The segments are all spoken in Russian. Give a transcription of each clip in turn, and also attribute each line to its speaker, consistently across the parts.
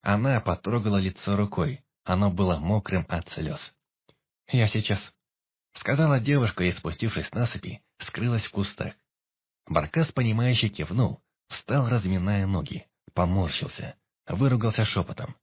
Speaker 1: Она потрогала лицо рукой. Оно было мокрым от слез. «Я сейчас», — сказала девушка и, спустившись с насыпи, скрылась в кустах. Баркас, понимающе кивнул, встал, разминая ноги, поморщился, выругался шепотом.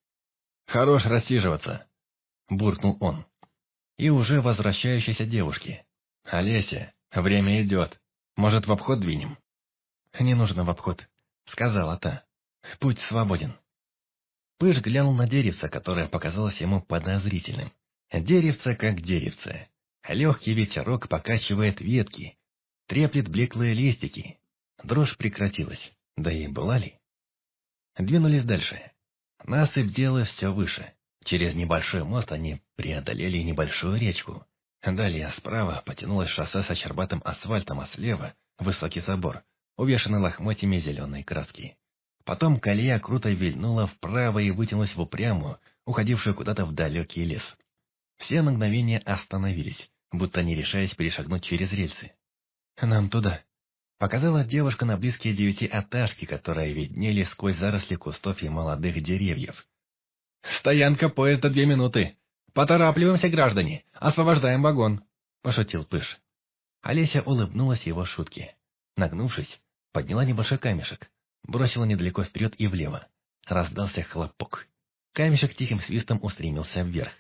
Speaker 1: «Хорош рассиживаться», — буркнул он. И уже возвращающейся девушке. «Олеся, время идет. Может, в обход двинем?» «Не нужно в обход», — сказала та. «Путь свободен». Пыш глянул на деревце, которое показалось ему подозрительным. Деревце как деревце. Легкий ветерок покачивает ветки, треплет блеклые листики. Дрожь прекратилась. Да и была ли? Двинулись дальше. Насыпь делалась все выше. Через небольшой мост они преодолели небольшую речку. Далее справа потянулось шоссе с очербатым асфальтом, а слева — высокий забор, увешанный лохмотьями зеленой краски. Потом колея круто вильнула вправо и вытянулась в упрямую, уходившую куда-то в далекий лес. Все на мгновение остановились, будто не решаясь перешагнуть через рельсы. «Нам туда», — показала девушка на близкие 9-этажки, которые виднели сквозь заросли кустов и молодых деревьев. «Стоянка поезда 2 минуты. Поторапливаемся, граждане, освобождаем вагон», — пошутил Пыш. Олеся улыбнулась его шутке. Нагнувшись, подняла небольшой камешек, бросила недалеко вперед и влево. Раздался хлопок. Камешек тихим свистом устремился вверх.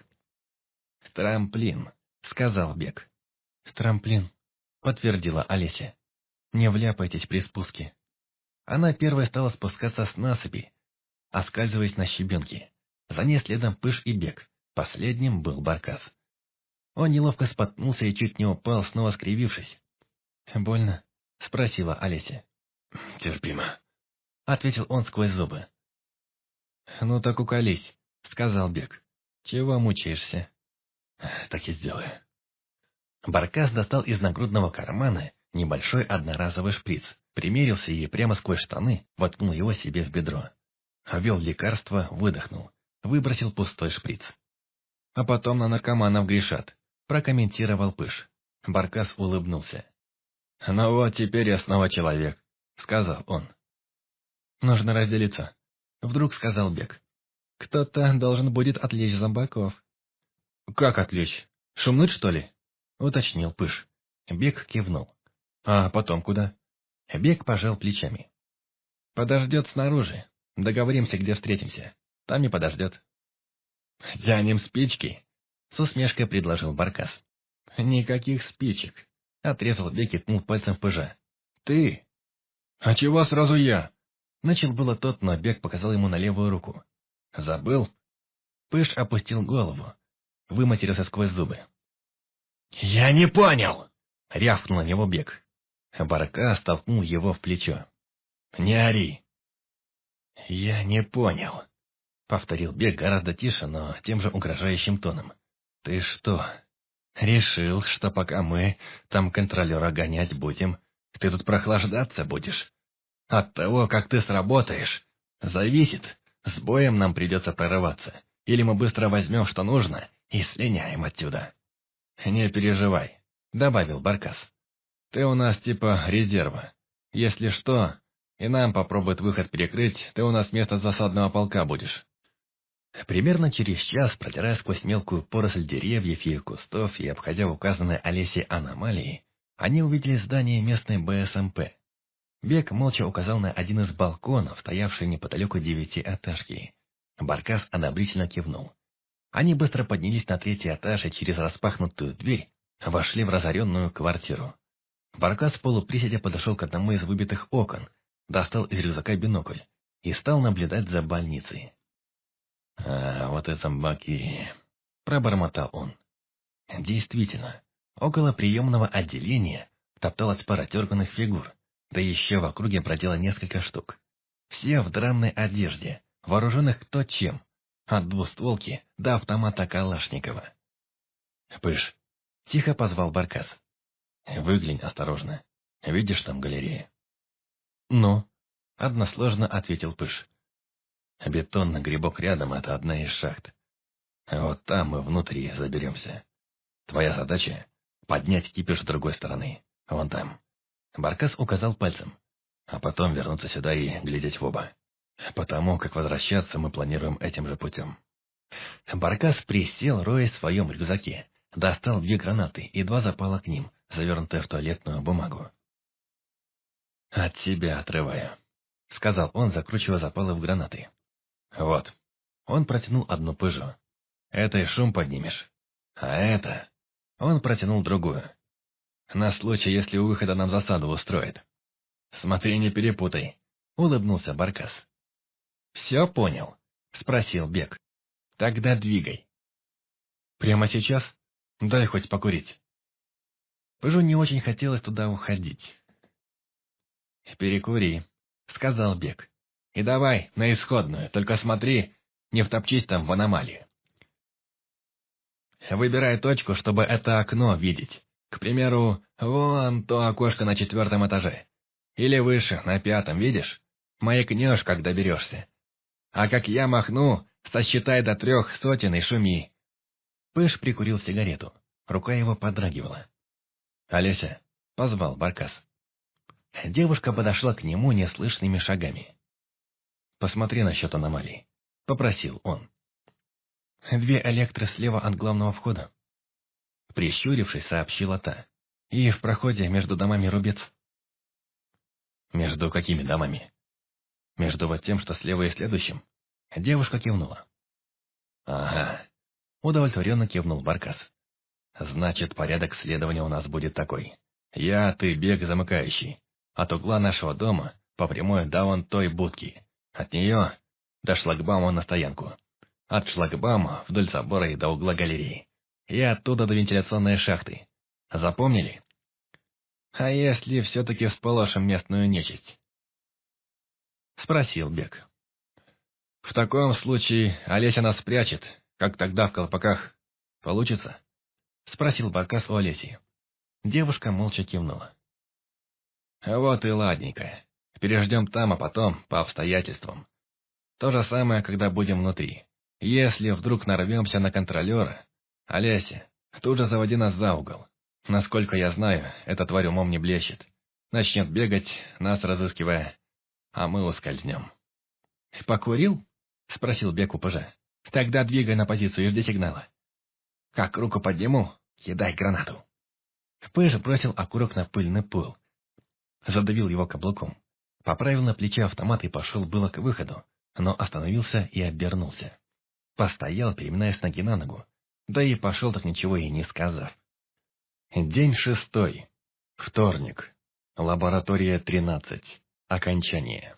Speaker 1: «Трамплин», — сказал Бек. «Трамплин», — подтвердила Олеся. «Не вляпайтесь при спуске». Она первой стала спускаться с насыпи, оскальзываясь на щебенке. За ней следом Пыш и Бек. Последним был Баркас. Он неловко споткнулся и чуть не упал, снова скривившись. «Больно?» — спросила Олеся. «Терпимо», — ответил он сквозь зубы. «Ну так уколись», — сказал Бек. «Чего мучаешься?» «Так и сделаю». Баркас достал из нагрудного кармана небольшой одноразовый шприц, примерился и прямо сквозь штаны воткнул его себе в бедро. Ввел лекарство, выдохнул, выбросил пустой шприц. «А потом на наркоманов грешат», — прокомментировал Пыш. Баркас улыбнулся. «Ну вот, теперь я снова человек», — сказал он. «Нужно разделиться», — вдруг сказал Бек. «Кто-то должен будет отвлечь зомбаков». «Как отвлечь? Шумнуть, что ли?» — уточнил Пыш. Бек кивнул. «А потом куда?» Бек пожал плечами. «Подождет снаружи. Договоримся, где встретимся. Там и подождет». «Тянем спички», — с усмешкой предложил Баркас. «Никаких спичек», — отрезал Бек и ткнул пальцем в Пыжа. «Ты?» «А чего сразу я?» Начал было тот, но Бек показал ему на левую руку. «Забыл?» Пыж опустил голову, выматерился сквозь зубы. «Я не понял!» — рявкнул на него Бек. Баркас толкнул его в плечо. «Не ори!» «Я не понял», — повторил Бек гораздо тише, но тем же угрожающим тоном. «Ты что, решил, что пока мы там контролера гонять будем, ты тут прохлаждаться будешь? От того, как ты сработаешь, зависит, с боем нам придется прорываться, или мы быстро возьмем, что нужно, и слиняем отсюда». «Не переживай», — добавил Баркас. «Ты у нас типа резерва. Если что, и нам попробует выход перекрыть, ты у нас вместо засадного полка будешь». Примерно через час, продирая сквозь мелкую поросль деревьев и кустов и обходя указанные Олесей аномалии, они увидели здание местной БСМП. Бек молча указал на один из балконов, стоявший неподалеку 9-этажки. Баркас одобрительно кивнул. Они быстро поднялись на 3-й этаж и через распахнутую дверь вошли в разоренную квартиру. Баркас полуприседя подошел к одному из выбитых окон, достал из рюкзака бинокль и стал наблюдать за больницей. «А вот и зомбаки», — пробормотал он. Действительно, около приемного отделения топталась пара дерганых фигур, да еще в округе бродило несколько штук. Все в дранной одежде, вооруженных кто чем, от двустволки до автомата Калашникова. «Пыш», — тихо позвал Баркас. «Выглянь осторожно. Видишь там галерею?» «Ну?» — односложно ответил Пыш. «Бетонный грибок рядом — это одна из шахт. Вот там мы внутри заберемся. Твоя задача — поднять кипиш с другой стороны, вон там». Баркас указал пальцем. «А потом вернуться сюда и глядеть в оба. потому как возвращаться мы планируем этим же путем». Баркас присел, роясь в своем рюкзаке, достал 2 гранаты и 2 запала к ним, завернутые в туалетную бумагу. «От себя отрываю», — сказал он, закручивая запалы в гранаты. «Вот». Он протянул одну пыжу. «Этой шум поднимешь. А это...» Он протянул другую. «На случай, если у выхода нам засаду устроит». «Смотри, не перепутай», — улыбнулся Баркас. «Все понял?» — спросил Бек. «Тогда двигай». «Прямо сейчас? Дай хоть покурить». Пыжу не очень хотелось туда уходить. «Перекури», — сказал Бек. «И давай на исходную, только смотри, не втопчись там в аномалии. Выбирай точку, чтобы это окно видеть. К примеру, вон то окошко на 4-м этаже. Или выше, на 5-м, видишь? Маякнешь, как доберешься. А как я махну, сосчитай до 300 и шуми». Пыж прикурил сигарету. Рука его подрагивала. «Олеся», — позвал Баркас. Девушка подошла к нему неслышными шагами. «Посмотри насчет аномалий», — попросил он. 2 электры слева от главного входа. Прищурившись, сообщила та. И в проходе между домами рубец. Между какими домами? Между вот тем, что слева и следующим? Девушка кивнула. Ага. Удовлетворенно кивнул Баркас. Значит, порядок следования у нас будет такой. Я, ты, Бег замыкающий. От угла нашего дома по прямой до вон той будки. От нее до шлагбаума на стоянку. От шлагбаума вдоль забора и до угла галереи. И оттуда до вентиляционной шахты. Запомнили? А если все-таки всполошим местную нечисть? Спросил Бек. В таком случае Олеся нас спрячет, как тогда в колпаках. Получится? Спросил Баркас у Олеси. Девушка молча кивнула. Вот и ладненько. Переждем там, а потом по обстоятельствам. То же самое, когда будем внутри. Если вдруг нарвемся на контролера, Олеся, тут же заводи нас за угол. Насколько я знаю, эта тварь умом не блещет. Начнет бегать, нас разыскивая, а мы ускользнем. «Покурил?» — спросил Бек у пыжа. «Тогда двигай на позицию и жди сигнала. Как руку подниму, кидай гранату». Пыж бросил окурок на пыльный пол. Задавил его каблуком. Поправил на плече автомат и пошел было к выходу, но остановился и обернулся. Постоял, переминаясь ноги на ногу. Да и пошел так ничего и не сказав. День 6. Вторник. Лаборатория 13. Окончание.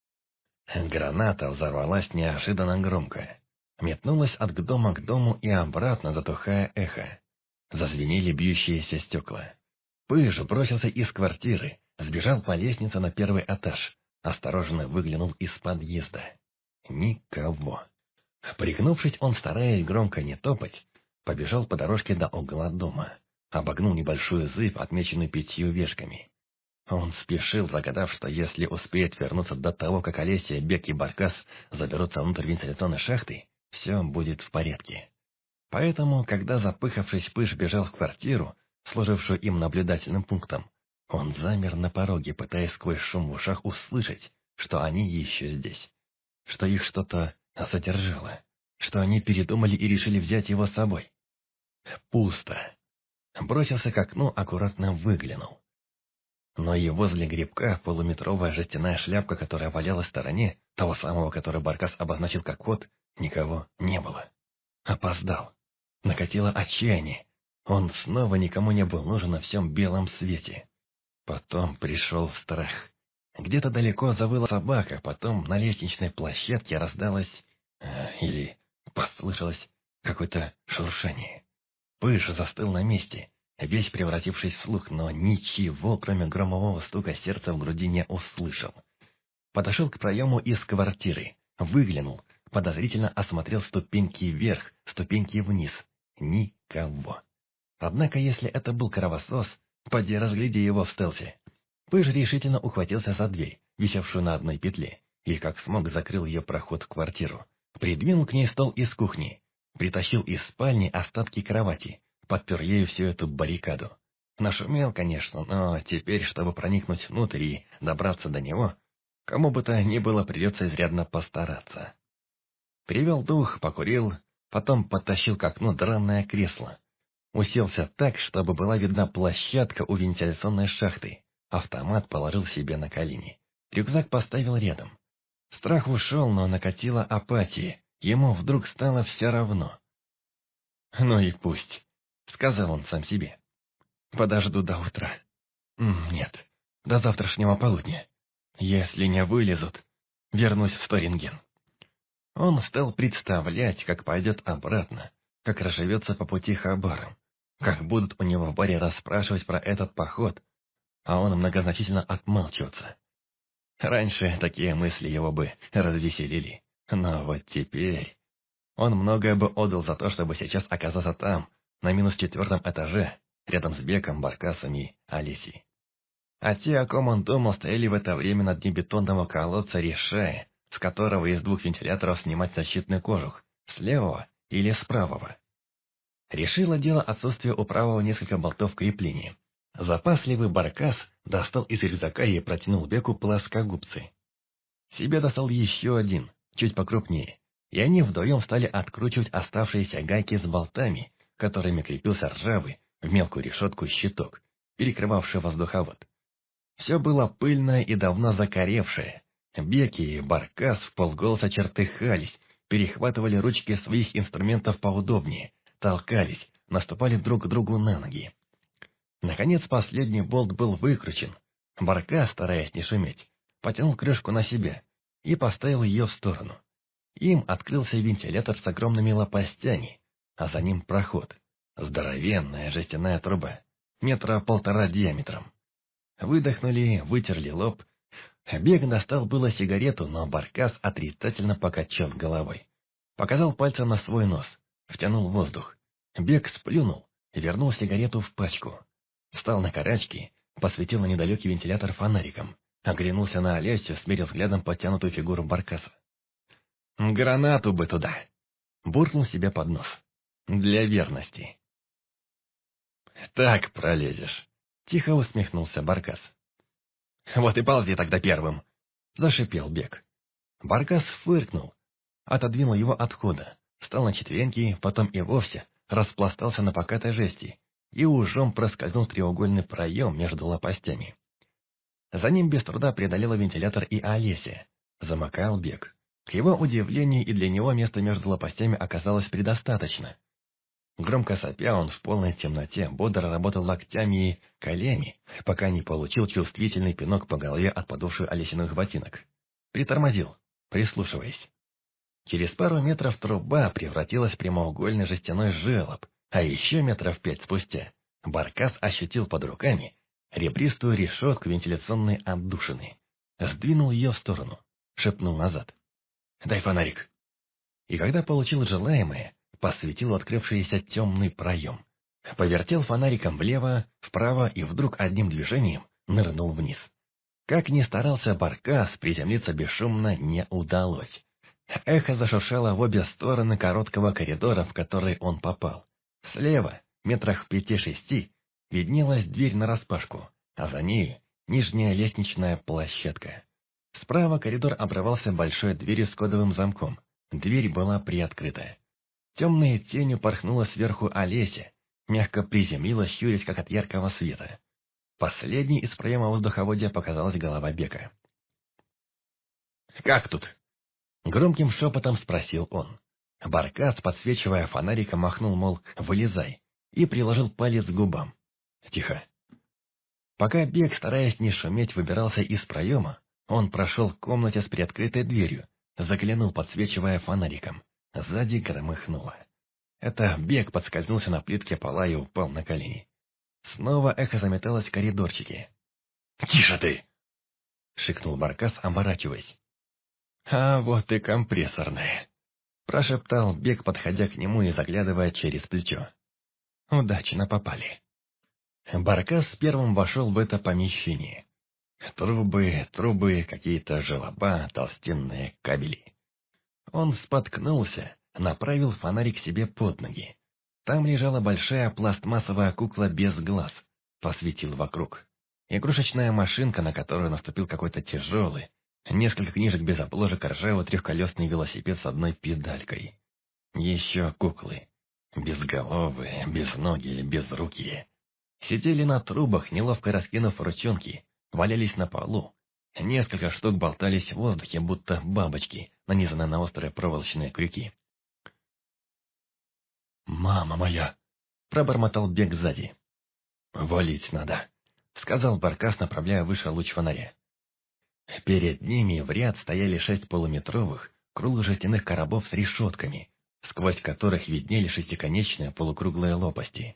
Speaker 1: Граната взорвалась неожиданно громко. Метнулась от дома к дому и обратно, затухая эхо. Зазвенели бьющиеся стекла. Пыж бросился из квартиры, сбежал по лестнице на 1-й этаж, осторожно выглянул из подъезда. Никого. Пригнувшись, он, стараясь громко не топать, побежал по дорожке до угла дома. Обогнул небольшую зыбь, отмеченную 5 вешками. Он спешил, загадав, что если успеет вернуться до того, как Олеся, Бек и Баркас заберутся внутрь вентиляционной шахты, все будет в порядке. Поэтому, когда запыхавшись Пыж бежал в квартиру, служившую им наблюдательным пунктом, он замер на пороге, пытаясь сквозь шум в ушах услышать, что они еще здесь, что их что-то задержало, что они передумали и решили взять его с собой. Пусто. Бросился к окну, аккуратно выглянул. Но и возле грибка полуметровая жестяная шляпка, которая валялась в стороне, того самого, который Баркас обозначил как кот, никого не было. Опоздал. Накатило отчаяние. Он снова никому не был нужен на всем белом свете. Потом пришел страх. Где-то далеко завыла собака, потом на лестничной площадке раздалось... или послышалось какое-то шуршание. Пыж застыл на месте, весь превратившись в слух, но ничего, кроме громового стука сердца в груди, не услышал. Подошел к проему из квартиры, выглянул, подозрительно осмотрел ступеньки вверх, ступеньки вниз. Никого. Однако, если это был кровосос, поди разгляди его в стелсе. Пыж решительно ухватился за дверь, висевшую на одной петле, и как смог закрыл ее проход в квартиру. Придвинул к ней стол из кухни, притащил из спальни остатки кровати, подпер ею всю эту баррикаду. Нашумел, конечно, но теперь, чтобы проникнуть внутрь и добраться до него, Кому бы то ни было, придется изрядно постараться. Перевел дух, покурил, потом подтащил к окну дранное кресло. Уселся так, чтобы была видна площадка у вентиляционной шахты. Автомат положил себе на колени. Рюкзак поставил рядом. Страх ушел, но накатила апатия. Ему вдруг стало все равно. «Ну и пусть», — сказал он сам себе. «Подожду до утра. Нет, до завтрашнего полудня. Если не вылезут, вернусь в Сторинген». Он стал представлять, как пойдет обратно, как разживется по пути хабаром, как будут у него в баре расспрашивать про этот поход, а он многозначительно отмалчиваться. Раньше такие мысли его бы развеселили, но вот теперь... Он многое бы отдал за то, чтобы сейчас оказаться там, на -4 этаже, рядом с Беком, Баркасом и Олесей. А те, о ком он думал, стояли в это время на дне бетонного колодца, решая, с которого из 2 вентиляторов снимать защитный кожух, с левого или с правого. Решило дело отсутствие у правого несколько болтов крепления. Запасливый Баркас достал из рюкзака и протянул Беку плоскогубцы. Себе достал еще один, чуть покрупнее, и они вдвоем стали откручивать оставшиеся гайки с болтами, которыми крепился ржавый в мелкую решетку щиток, перекрывавший воздуховод. Все было пыльное и давно закоревшее. Беки и Баркас вполголоса чертыхались, перехватывали ручки своих инструментов поудобнее, толкались, наступали друг к другу на ноги. Наконец последний болт был выкручен. Баркас, стараясь не шуметь, потянул крышку на себя и поставил ее в сторону. Им открылся вентилятор с огромными лопастями, а за ним проход. Здоровенная жестяная труба, 1,5 метра диаметром. Выдохнули, вытерли лоб. Бег достал было сигарету, но Баркас отрицательно покачал головой. Показал пальцем на свой нос, втянул воздух. Бег сплюнул и вернул сигарету в пачку. Встал на карачки, посветил на недалекий вентилятор фонариком, оглянулся на Олесю, смерил взглядом подтянутую фигуру Баркаса. «Гранату бы туда!» Буркнул себе под нос. «Для верности». «Так пролезешь», — тихо усмехнулся Баркас. «Вот и ползи тогда первым», — зашипел Бег. Баркас фыркнул, отодвинул его от входа, встал на четвереньки, потом и вовсе распластался на покатой жести и ужом проскользнул в треугольный проем между лопастями. За ним без труда преодолела вентилятор и Олеся. Замыкал Бег. К его удивлению, и для него места между лопастями оказалось предостаточно. Громко сопя, он в полной темноте бодро работал локтями и коленями, пока не получил чувствительный пинок по голове от подувших Олесиных ботинок. Притормозил, прислушиваясь. Через пару метров труба превратилась в прямоугольный жестяной желоб, а еще 5 метров спустя Баркас ощутил под руками ребристую решетку вентиляционной отдушины. Сдвинул ее в сторону, шепнул назад. «Дай фонарик». И когда получил желаемое, посветил открывшийся темный проем. Повертел фонариком влево, вправо и вдруг одним движением нырнул вниз. Как ни старался Баркас, приземлиться бесшумно не удалось. Эхо зашуршало в обе стороны короткого коридора, в который он попал. Слева, 5-6 метрах, виднелась дверь нараспашку, а за ней нижняя лестничная площадка. Справа коридор обрывался большой дверью с кодовым замком. Дверь была приоткрыта. Темной тенью порхнула сверху Олеся, мягко приземлилась, щурясь, как от яркого света. Последней из проема воздуховодия показалась голова Бека. «Как тут?» Громким шепотом спросил он. Баркас, подсвечивая фонариком, махнул, мол, «вылезай», и приложил палец к губам. «Тихо». Пока Бек, стараясь не шуметь, выбирался из проема, он прошел к комнате с приоткрытой дверью, заглянул, подсвечивая фонариком. Сзади громыхнуло. Это Бек подскользнулся на плитке пола и упал на колени. Снова эхо заметалось в коридорчике. «Тише ты!» — шикнул Баркас, оборачиваясь. «А вот и компрессорная!» — прошептал Бек, подходя к нему и заглядывая через плечо. «Удачно попали». Баркас первым вошел в это помещение. Трубы, какие-то желоба, толстенные кабели. Он споткнулся, направил фонарик себе под ноги. Там лежала большая пластмассовая кукла без глаз. Посветил вокруг. Игрушечная машинка, на которую наступил какой-то тяжелый, Несколько книжек без обложек, ржавый трехколесный велосипед с одной педалькой. Еще куклы. Безголовые, безногие, безрукие. Сидели на трубах, неловко раскинув ручонки, валялись на полу. Несколько штук болтались в воздухе, будто бабочки, нанизанные на острые проволочные крюки. «Мама моя!» — пробормотал Бег сзади. «Валить надо», — сказал Баркас, направляя выше луч фонаря. Перед ними в ряд стояли 6 полуметровых, круглых жестяных коробов с решетками, сквозь которых виднели шестиконечные полукруглые лопасти.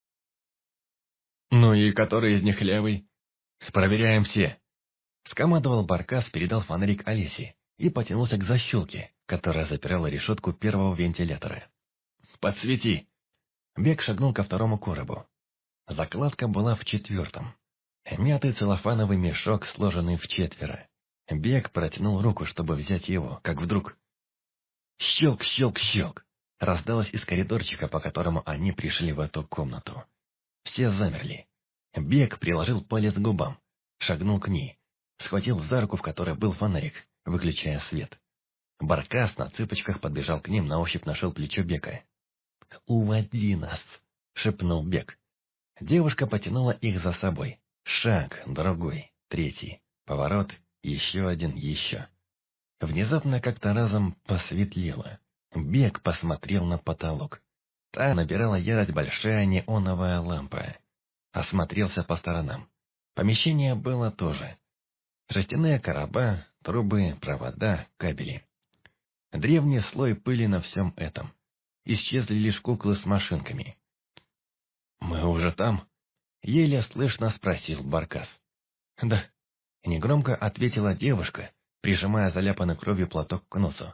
Speaker 1: «Ну и который из них левый?» «Проверяем все», — скомандовал Баркас, передал фонарик Олесе и потянулся к защелке, которая запирала решетку первого вентилятора. «Подсвети!» Бег шагнул ко второму коробу. Закладка была в 4-м. Мятый целлофановый мешок, сложенный в 4. Бег протянул руку, чтобы взять его, как вдруг... Щелк, щелк, щелк! Раздалось из коридорчика, по которому они пришли в эту комнату. Все замерли. Бег приложил палец к губам, шагнул к ней, схватил за руку, в которой был фонарик, выключая свет. Баркас на цыпочках подбежал к ним, на ощупь нашел плечо Бека. «Уводи нас!» — шепнул Бег. Девушка потянула их за собой. Шаг, другой, третий, поворот, еще один, еще. Внезапно как-то разом посветлело. Бег посмотрел на потолок. Там набирала ярость большая неоновая лампа. Осмотрелся по сторонам. Помещение было тоже. Жестяные короба, трубы, провода, кабели. Древний слой пыли на всем этом. Исчезли лишь куклы с машинками. «Мы уже там?» — еле слышно спросил Баркас. «Да», — негромко ответила девушка, прижимая заляпанный кровью платок к носу.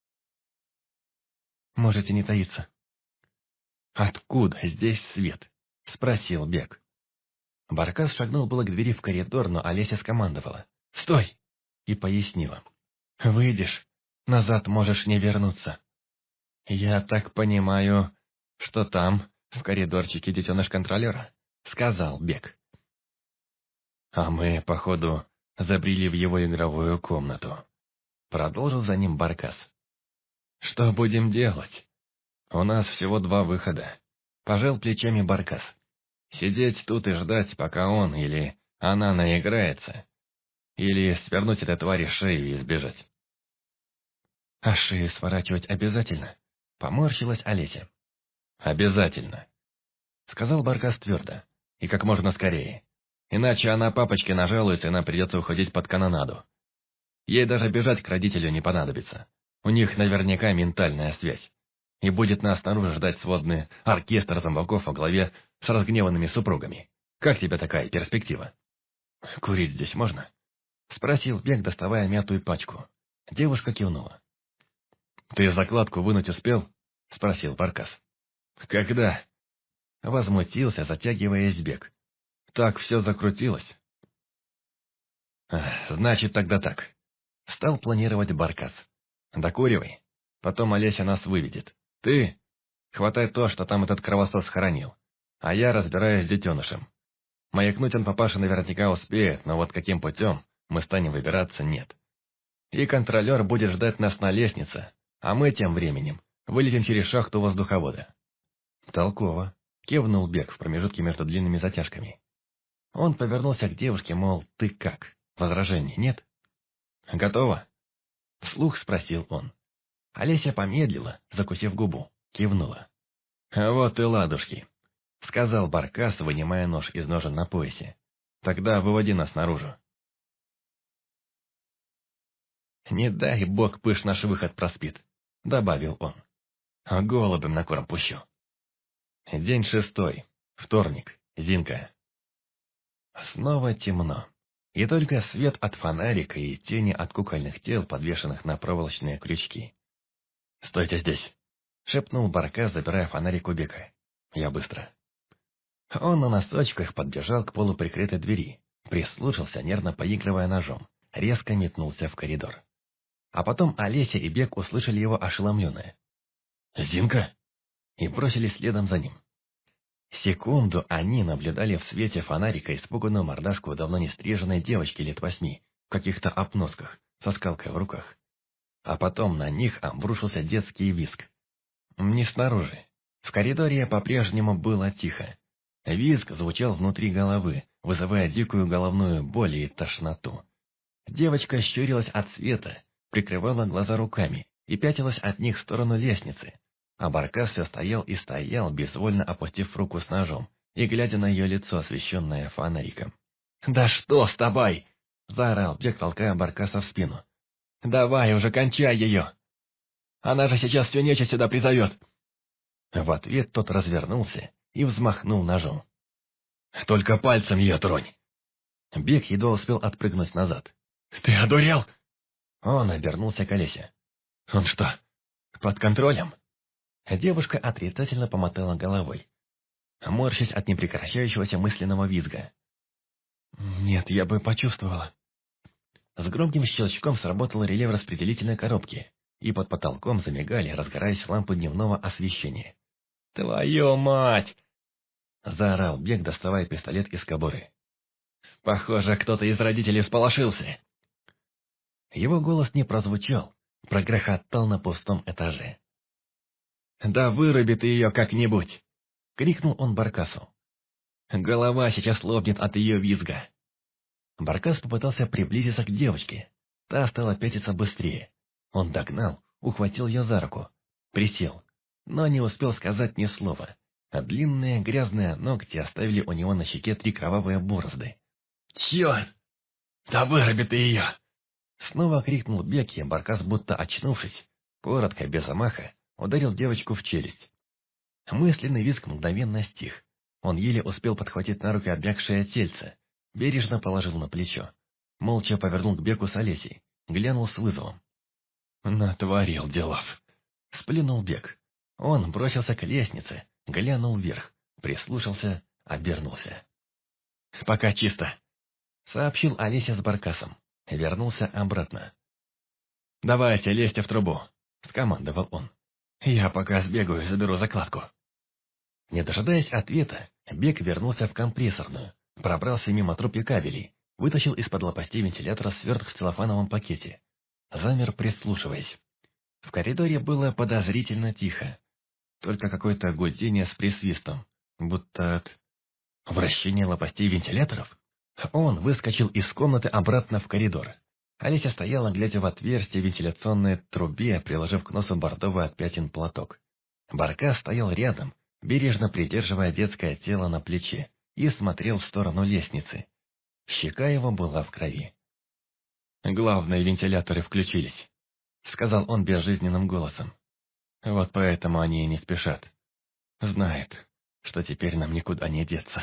Speaker 1: «Можете не таиться». «Откуда здесь свет?» — спросил Бег. Баркас шагнул было к двери в коридор, но Олеся скомандовала. «Стой!» и пояснила. «Выйдешь, назад можешь не вернуться». «Я так понимаю, что там, в коридорчике, детеныш контролера», — сказал Бег. «А мы, походу, забрели в его игровую комнату», — продолжил за ним Баркас. «Что будем делать? У нас всего 2 выхода», — пожал плечами Баркас. «Сидеть тут и ждать, пока он или она наиграется, или свернуть этой твари шею и сбежать». «А шею сворачивать обязательно?» — поморщилась Олеся. «Обязательно», — сказал Баркас твердо, — «и как можно скорее. Иначе она папочке нажалуется, и нам придется уходить под канонаду. Ей даже бежать к родителю не понадобится. У них наверняка ментальная связь. И будет нас снаружи ждать сводный оркестр зомбаков во главе с разгневанными супругами. Как тебе такая перспектива?» «Курить здесь можно?» — спросил Бег, доставая мятую пачку. Девушка кивнула. «Ты закладку вынуть успел?» — спросил Баркас. «Когда?» — возмутился, затягиваясь Бег. «Так все закрутилось». «Значит, тогда так». Стал планировать Баркас. «Докуривай. Потом Олеся нас выведет. Ты хватай то, что там этот кровосос схоронил. А я разбираюсь с детенышем. Маякнуть он папаша наверняка успеет, но вот каким путем мы станем выбираться, нет. И контролер будет ждать нас на лестнице, а мы тем временем вылетим через шахту воздуховода». «Толково», — кивнул Бег в промежутке между длинными затяжками. Он повернулся к девушке, мол, ты как? Возражений нет? «Готово?» — вслух спросил он. Олеся помедлила, закусив губу, кивнула. «Вот и ладушки», — сказал Баркас, вынимая нож из ножен на поясе. «Тогда выводи нас наружу». «Не дай бог пыш наш выход проспит», — добавил он. «Голубем на корм пущу». День 6, вторник, Зинка. Снова темно, и только свет от фонарика и тени от кукольных тел, подвешенных на проволочные крючки. «Стойте здесь!» — шепнул Баркас, забирая фонарик у Бека. «Я быстро». Он на носочках подбежал к полуприкрытой двери, прислушался, нервно поигрывая ножом, резко метнулся в коридор. А потом Олеся и Бек услышали его ошеломленное. «Зинка!» и бросились следом за ним. Секунду они наблюдали в свете фонарика испуганную мордашку давно не стриженной девочки лет 8, в каких-то обносках, со скалкой в руках. А потом на них обрушился детский визг. Не снаружи. В коридоре по-прежнему было тихо. Визг звучал внутри головы, вызывая дикую головную боль и тошноту. Девочка щурилась от света, прикрывала глаза руками и пятилась от них в сторону лестницы. А Баркас все стоял и стоял, безвольно опустив руку с ножом и глядя на ее лицо, освещенное фонариком. «Да что с тобой?» — заорал Бек, толкая Баркаса в спину. «Давай уже, кончай ее! Она же сейчас всю нечисть сюда призовет!» В ответ тот развернулся и взмахнул ножом. «Только пальцем ее тронь!» Бек едва успел отпрыгнуть назад. «Ты одурел?» Он обернулся к Олесе. «Он что, под контролем?» Девушка отрицательно помотала головой, морщась от непрекращающегося мысленного визга. «Нет, я бы почувствовала». С громким щелчком сработал реле в распределительной коробке, и под потолком замигали, разгораясь лампы дневного освещения. «Твою мать!» — заорал Бек, доставая пистолет из кобуры. «Похоже, кто-то из родителей всполошился». Его голос не прозвучал, прогрохотал на пустом этаже. «Да выруби ты ее как-нибудь!» — крикнул он Баркасу. «Голова сейчас лопнет от ее визга!» Баркас попытался приблизиться к девочке. Та стала пятиться быстрее. Он догнал, ухватил ее за руку, присел, но не успел сказать ни слова, а длинные грязные ногти оставили у него на щеке 3 кровавые борозды. «Черт! Да выруби ты ее!» Снова крикнул Бек, и Баркас, будто очнувшись, коротко, без замаха, ударил девочку в челюсть. Мысленный визг мгновенно стих. Он еле успел подхватить на руки обмякшее тельце, бережно положил на плечо. Молча повернул к Беку с Олесей, глянул с вызовом. «Натворил делов!» — сплюнул Бек. Он бросился к лестнице, глянул вверх, прислушался, обернулся. «Пока чисто!» — сообщил Олеся с Баркасом. Вернулся обратно. «Давайте, лезьте в трубу!» — скомандовал он. «Я пока сбегаю и заберу закладку». Не дожидаясь ответа, Бек вернулся в компрессорную, пробрался мимо труб и кабелей, вытащил из-под лопастей вентилятора сверток в целлофановом пакете. Замер, прислушиваясь. В коридоре было подозрительно тихо. Только какое-то гудение с присвистом, будто от вращения лопастей вентиляторов. Он выскочил из комнаты обратно в коридор. Олеся стояла, глядя в отверстие вентиляционной трубе, приложив к носу бордовый от пятен платок. Баркас стоял рядом, бережно придерживая детское тело на плече, и смотрел в сторону лестницы. Щека его была в крови. «Главные вентиляторы включились», — сказал он безжизненным голосом. «Вот поэтому они и не спешат. Знают, что теперь нам никуда не деться.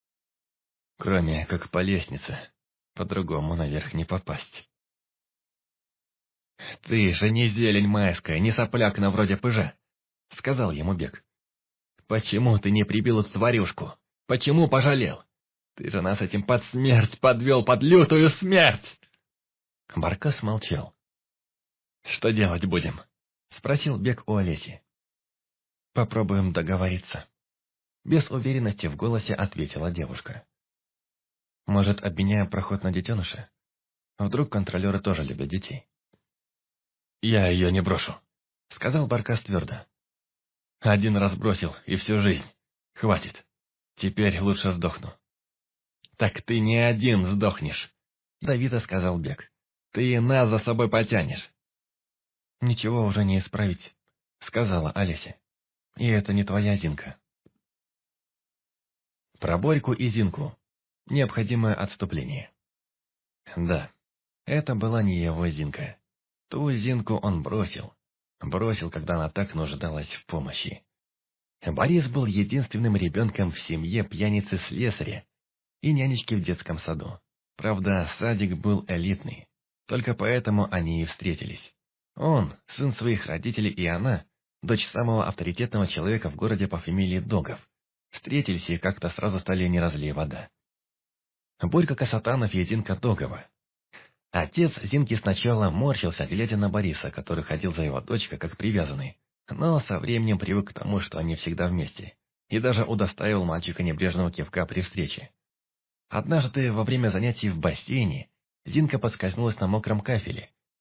Speaker 1: Кроме как по лестнице, по-другому наверх не попасть». «Ты же не зелень майская, не соплякна вроде пыжа», — сказал ему Бек. «Почему ты не прибил эту тварюшку? Почему пожалел? Ты же нас этим под смерть подвел, под лютую смерть!» Баркас молчал. «Что делать будем?» — спросил Бек у Олеси. «Попробуем договориться». Без уверенности в голосе ответила девушка. «Может, обменяем проход на детеныша? Вдруг контролеры тоже любят детей?» «Я ее не брошу», — сказал Баркас твердо. «Один раз бросил, и всю жизнь. Хватит. Теперь лучше сдохну». «Так ты не один сдохнешь», — давито сказал Бек. «Ты нас за собой потянешь». «Ничего уже не исправить», — сказала Олеся. «И это не твоя Зинка». Про Борьку и Зинку. Необходимое отступление. Да, это была не его Зинка. Ту Зинку он бросил. Бросил, когда она так нуждалась в помощи. Борис был единственным ребенком в семье пьяницы-слесаря и нянечки в детском саду. Правда, садик был элитный. Только поэтому они и встретились. Он, сын своих родителей, и она, дочь самого авторитетного человека в городе по фамилии Догов. Встретились и как-то сразу стали не разлей вода. Борька Касатанов и Зинка Догова. Отец Зинки сначала морщился, глядя на Бориса, который ходил за его дочкой как привязанный, но со временем привык к тому, что они всегда вместе, и даже удостаивал мальчика небрежного кивка при встрече. Однажды, во время занятий в бассейне, Зинка подскользнулась на мокром кафеле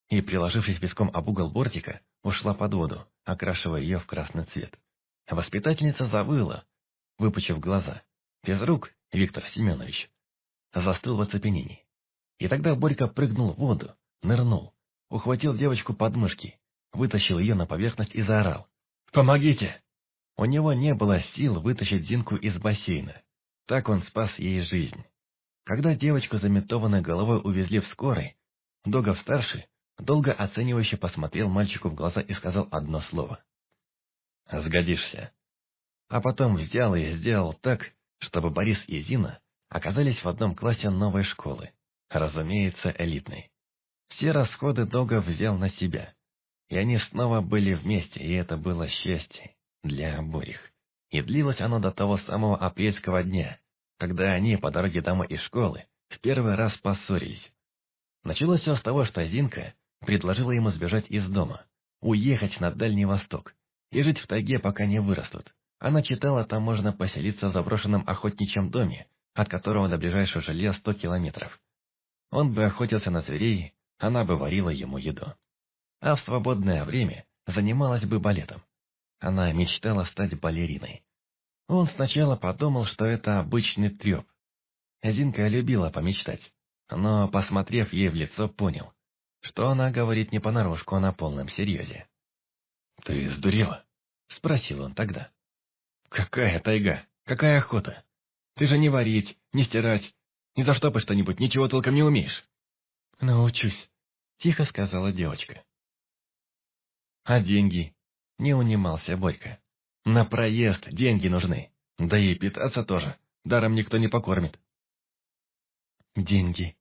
Speaker 1: и, приложившись песком об угол бортика, ушла под воду, окрашивая ее в красный цвет. Воспитательница завыла, выпучив глаза. Физрук, Виктор Семенович, застыл в оцепенении. И тогда Борька прыгнул в воду, нырнул, ухватил девочку под мышки, вытащил ее на поверхность и заорал: «Помогите!» У него не было сил вытащить Зинку из бассейна. Так он спас ей жизнь. Когда девочку заметованной головой увезли в скорой, Догов-старший долго оценивающе посмотрел мальчику в глаза и сказал одно слово: «Сгодишься». А потом взял и сделал так, чтобы Борис и Зина оказались в одном классе новой школы, разумеется, элитной. Все расходы Догов взял на себя, и они снова были вместе, и это было счастье для обоих. И длилось оно до того самого апрельского дня, когда они по дороге домой из школы в первый раз поссорились. Началось все с того, что Зинка предложила ему сбежать из дома, уехать на Дальний Восток и жить в тайге, пока не вырастут. Она читала, там можно поселиться в заброшенном охотничьем доме, от которого до ближайшего жилья 100 километров. Он бы охотился на зверей, она бы варила ему еду. А в свободное время занималась бы балетом. Она мечтала стать балериной. Он сначала подумал, что это обычный треп. Зинка любила помечтать, но, посмотрев ей в лицо, понял, что она говорит не понарошку, а на полном серьезе. «Ты сдурела?» — спросил он тогда. «Какая тайга? Какая охота? Ты же не варить, не стирать, ни заштопать что-нибудь, ничего толком не умеешь». «Научусь», — тихо сказала девочка. «А деньги?» — не унимался Борька. «На проезд деньги нужны, да и питаться тоже, даром никто не покормит». «Деньги».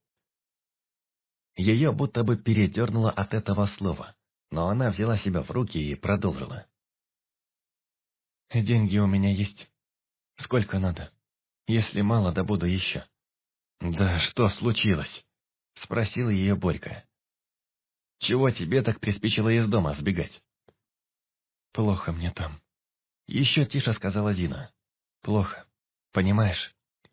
Speaker 1: Ее будто бы передернуло от этого слова, но она взяла себя в руки и продолжила. «Деньги у меня есть. Сколько надо? Если мало, добуду еще». «Да что случилось?» — спросил ее Борька. «Чего тебе так приспичило из дома сбегать?» «Плохо мне там», — еще тише сказала Зина. «Плохо, понимаешь?»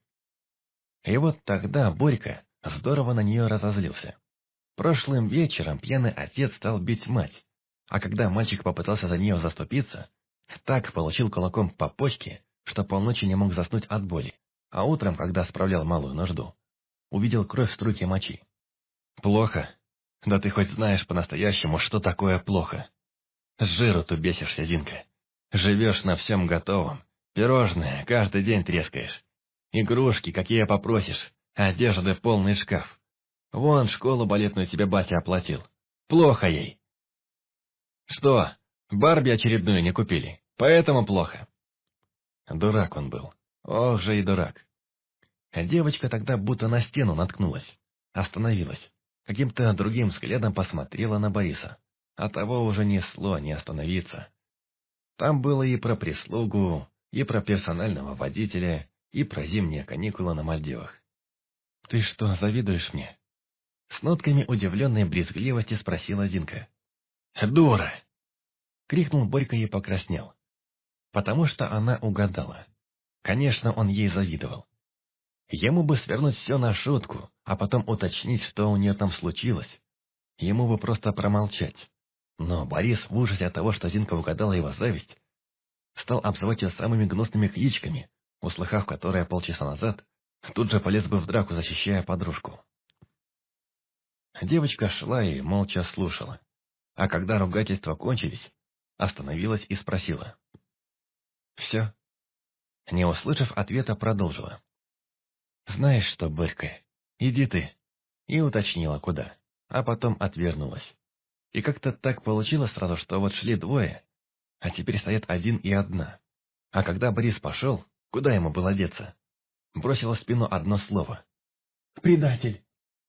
Speaker 1: И вот тогда Борька здорово на нее разозлился. Прошлым вечером пьяный отец стал бить мать, а когда мальчик попытался за нее заступиться, так получил кулаком по почке, что полночи не мог заснуть от боли, а утром, когда справлял малую нужду, увидел кровь в струйке мочи. «Плохо? Да ты хоть знаешь по-настоящему, что такое плохо. С жиру ты бесишься, Зинка. Живешь на всем готовом, пирожные каждый день трескаешь. Игрушки, какие попросишь, одежды полный шкаф. Вон школу балетную тебе батя оплатил. Плохо ей. Что, Барби очередную не купили? Поэтому плохо. Дурак он был. Ох же и дурак. Девочка тогда будто на стену наткнулась. Остановилась. Каким-то другим взглядом посмотрела на Бориса. А того уже несло не остановиться. Там было и про прислугу, и про персонального водителя, и про зимние каникулы на Мальдивах. «Ты что, завидуешь мне?» С нотками удивленной брезгливости спросила Зинка. «Дура!» — крикнул Борька и покраснел. Потому что она угадала. Конечно, он ей завидовал. Ему бы свернуть все на шутку, а потом уточнить, что у нее там случилось. Ему бы просто промолчать. Но Борис, в ужасе от того, что Зинка угадала его зависть, стал обзывать ее самыми гнусными кличками, услыхав которые полчаса назад, тут же полез бы в драку, защищая подружку. Девочка шла и молча слушала, а когда ругательства кончились, остановилась и спросила. «Все?» Не услышав ответа, продолжила. «Знаешь что, Борька, иди ты», и уточнила, куда, а потом отвернулась. И как-то так получилось сразу, что вот шли двое, а теперь стоят один и одна. А когда Борис пошел, куда ему было деться? Бросила в спину одно слово. «Предатель!»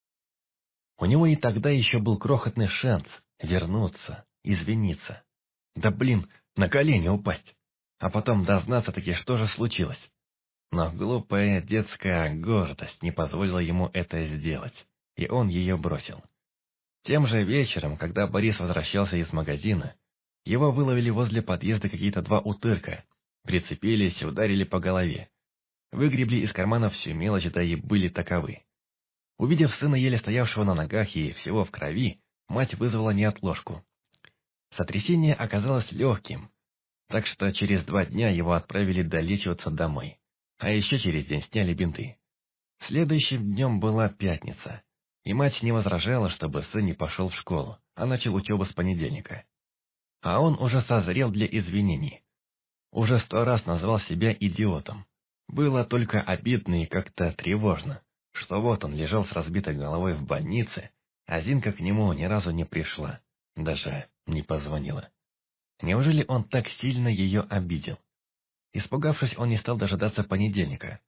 Speaker 1: У него и тогда еще был крохотный шанс вернуться, извиниться. Да блин, на колени упасть. А потом дознаться-таки, что же случилось. Но глупая детская гордость не позволила ему это сделать, и он ее бросил. Тем же вечером, когда Борис возвращался из магазина, его выловили возле подъезда какие-то два утырка, прицепились и ударили по голове. Выгребли из карманов всю мелочь, да и были таковы. Увидев сына, еле стоявшего на ногах и всего в крови, мать вызвала неотложку. Сотрясение оказалось легким, так что через 2 дня его отправили долечиваться домой, а еще через день сняли бинты. Следующим днем была пятница, и мать не возражала, чтобы сын не пошел в школу, а начал учебу с понедельника. А он уже созрел для извинений. Уже 100 раз назвал себя идиотом. Было только обидно и как-то тревожно, что вот он лежал с разбитой головой в больнице, а Зинка к нему ни разу не пришла, даже не позвонила. Неужели он так сильно ее обидел? Испугавшись, он не стал дожидаться понедельника.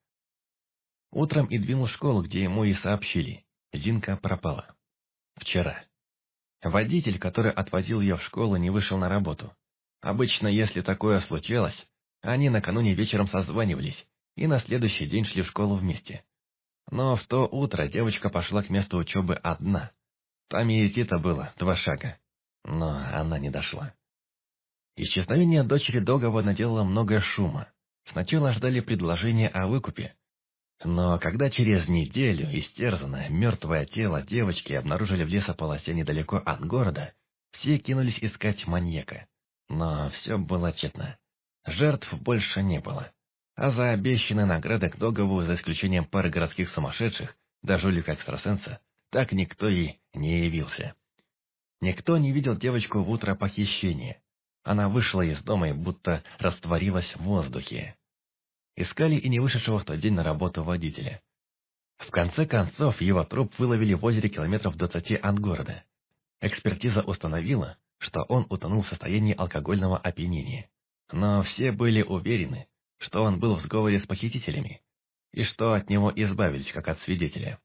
Speaker 1: Утром и двинул в школу, где ему и сообщили: Зинка пропала. Вчера. Водитель, который отвозил ее в школу, не вышел на работу. Обычно, если такое случалось, они накануне вечером созванивались и на следующий день шли в школу вместе. Но в то утро девочка пошла к месту учебы одна. Там и идти-то было 2 шага. Но она не дошла. Исчезновение дочери Догова наделало много шума. Сначала ждали предложения о выкупе. Но когда через неделю истерзанное, мертвое тело девочки обнаружили в лесополосе недалеко от города, все кинулись искать маньяка. Но все было тщетно. Жертв больше не было. А за обещанные награды к Догову, за исключением пары городских сумасшедших, да жулика-экстрасенса, так никто и не явился. Никто не видел девочку в утро похищения. Она вышла из дома и будто растворилась в воздухе. Искали и не вышедшего в тот день на работу водителя. В конце концов, его труп выловили в озере километров 20 от города. Экспертиза установила, что он утонул в состоянии алкогольного опьянения. Но все были уверены, что он был в сговоре с похитителями, и что от него избавились, как от свидетеля.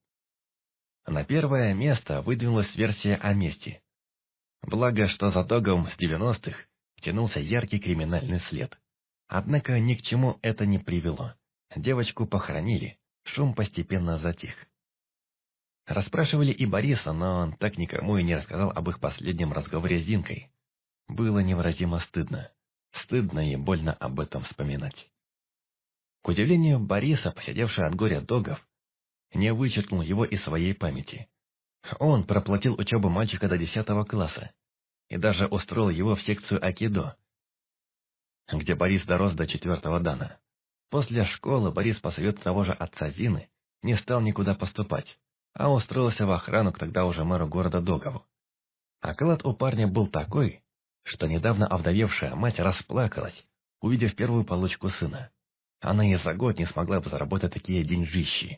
Speaker 1: На первое место выдвинулась версия о мести. Благо, что за Договым с 90-х тянулся яркий криминальный след. Однако ни к чему это не привело. Девочку похоронили, шум постепенно затих. Расспрашивали и Бориса, но он так никому и не рассказал об их последнем разговоре с Зинкой. Было невыразимо стыдно. Стыдно и больно об этом вспоминать. К удивлению Бориса, посидевший от горя Догов, не вычеркнул его из своей памяти. Он проплатил учебу мальчика до 10 класса и даже устроил его в секцию айкидо, где Борис дорос до 4 дана. После школы Борис по совету того же отца Зины не стал никуда поступать, а устроился в охрану к тогда уже мэру города Догову. Оклад у парня был такой, что недавно овдовевшая мать расплакалась, увидев первую получку сына. Она и за год не смогла бы заработать такие деньжищи.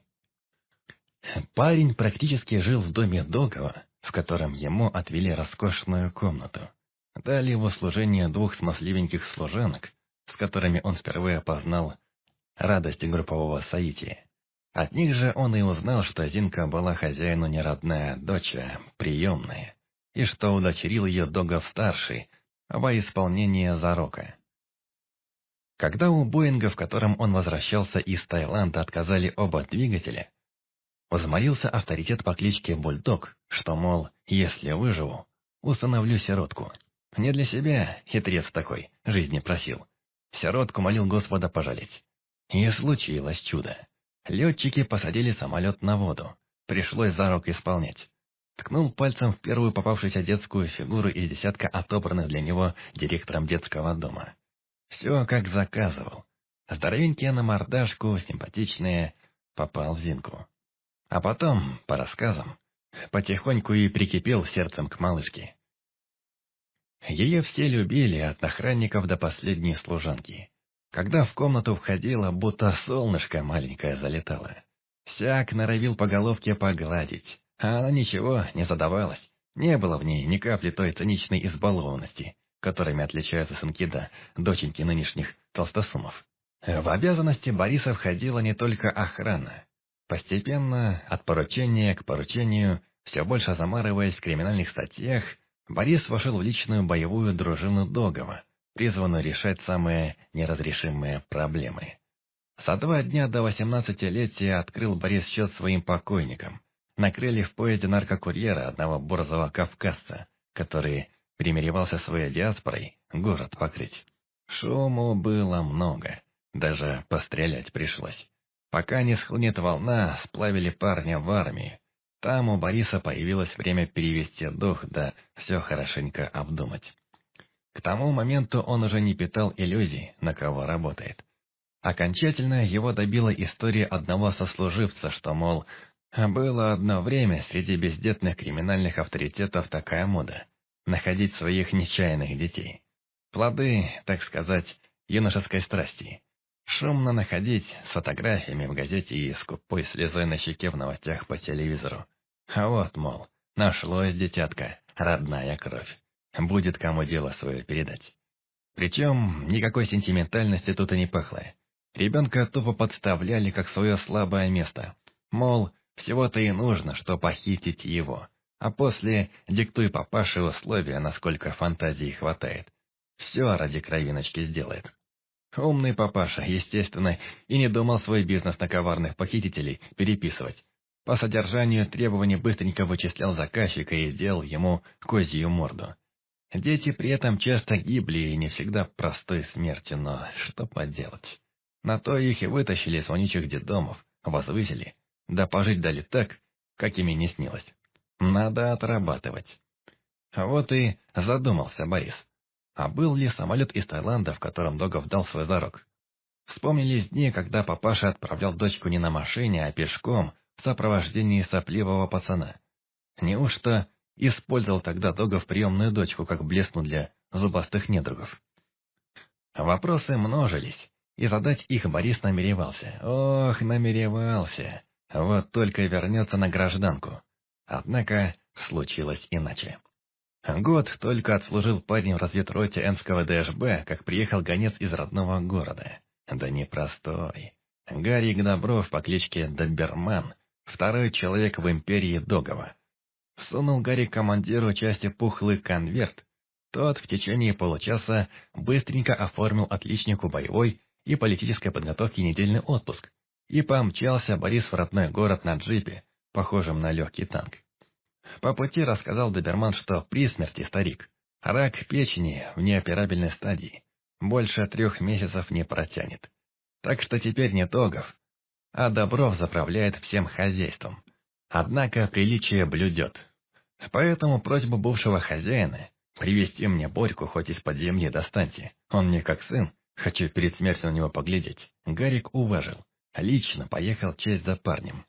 Speaker 1: Парень практически жил в доме Догова, в котором ему отвели роскошную комнату. Дали в услужение 2 смазливеньких служанок, с которыми он впервые познал радость группового соития. От них же он и узнал, что Зинка была хозяину не родная дочь, а приемная, и что удочерил ее Догов-старший во исполнение зарока. Когда у Боинга, в котором он возвращался из Таиланда, отказали оба двигателя, возмолился авторитет по кличке Бульдог, что, мол, если выживу, установлю сиротку. Не для себя, хитрец такой, жизни просил. Сиротку молил Господа пожалеть. И случилось чудо. Летчики посадили самолет на воду. Пришлось зарок исполнять. Ткнул пальцем в первую попавшуюся детскую фигуру из десятка отобранных для него директором детского дома. Все как заказывал. Здоровенькие на мордашку, симпатичные, попал в Зинку. А потом, по рассказам, потихоньку и прикипел сердцем к малышке. Ее все любили, от охранников до последней служанки. Когда в комнату входила, будто солнышко маленькое залетало. Всяк норовил по головке погладить, а она ничего не задавалась. Не было в ней ни капли той циничной избалованности, которыми отличаются сынки да доченьки нынешних толстосумов. В обязанности Бориса входила не только охрана. Постепенно, от поручения к поручению, все больше замарываясь в криминальных статьях, Борис вошел в личную боевую дружину Догова, призванную решать самые неразрешимые проблемы. За 2 дня до 18-летия открыл Борис счет своим покойникам. Накрыли в поезде наркокурьера, одного борзого кавказца, который примиревался своей диаспорой город покрыть. Шуму было много, даже пострелять пришлось. Пока не схлынет волна, сплавили парня в армии. Там у Бориса появилось время перевести дух, да все хорошенько обдумать. К тому моменту он уже не питал иллюзий, на кого работает. Окончательно его добила история одного сослуживца, что, мол, было одно время среди бездетных криминальных авторитетов такая мода – находить своих нечаянных детей. Плоды, так сказать, юношеской страсти. Шумно находить с фотографиями в газете и скупой слезой на щеке в новостях по телевизору. А вот, мол, нашлось дитятка, родная кровь. Будет кому дело свое передать. Причем никакой сентиментальности тут и не пахло. Ребенка тупо подставляли как свое слабое место. Мол, всего-то и нужно, что похитить его. А после диктуй папаше условия, насколько фантазии хватает. Все ради кровиночки сделает. Умный папаша, естественно, и не думал свой бизнес на коварных похитителей переписывать. По содержанию требований быстренько вычислял заказчика и сделал ему козью морду. Дети при этом часто гибли и не всегда простой смертью, но что поделать. На то их и вытащили из вонючих детдомов, возвысили, да пожить дали так, как ими не снилось. Надо отрабатывать. Вот и задумался Борис. А был ли самолет из Таиланда, в котором Догов дал свой зарок? Вспомнились дни, когда папаша отправлял дочку не на машине, а пешком, в сопровождении сопливого пацана. Неужто использовал тогда Догов приемную дочку, как блесну для зубастых недругов? Вопросы множились, и задать их Борис намеревался. Ох, намеревался. Вот только вернется на гражданку. Однако случилось иначе. Год только отслужил парень в разведроте Энского ДШБ, как приехал гонец из родного города. Да непростой. Гарик Добров по кличке Доберман, второй человек в империи Догова. Всунул Гарик командиру части пухлый конверт. Тот в течение получаса быстренько оформил отличнику боевой и политической подготовки недельный отпуск и помчался Борис в родной город на джипе, похожем на легкий танк. По пути рассказал Доберман, что при смерти старик. Рак печени в неоперабельной стадии. Больше 3 месяцев не протянет. Так что теперь не Догов, а Добров заправляет всем хозяйством. Однако приличие блюдет. Поэтому просьбу бывшего хозяина привезти мне Борьку хоть из-под земли достаньте. Он мне как сын, хочу перед смертью на него поглядеть. Гарик уважил. Лично поехал честь за парнем.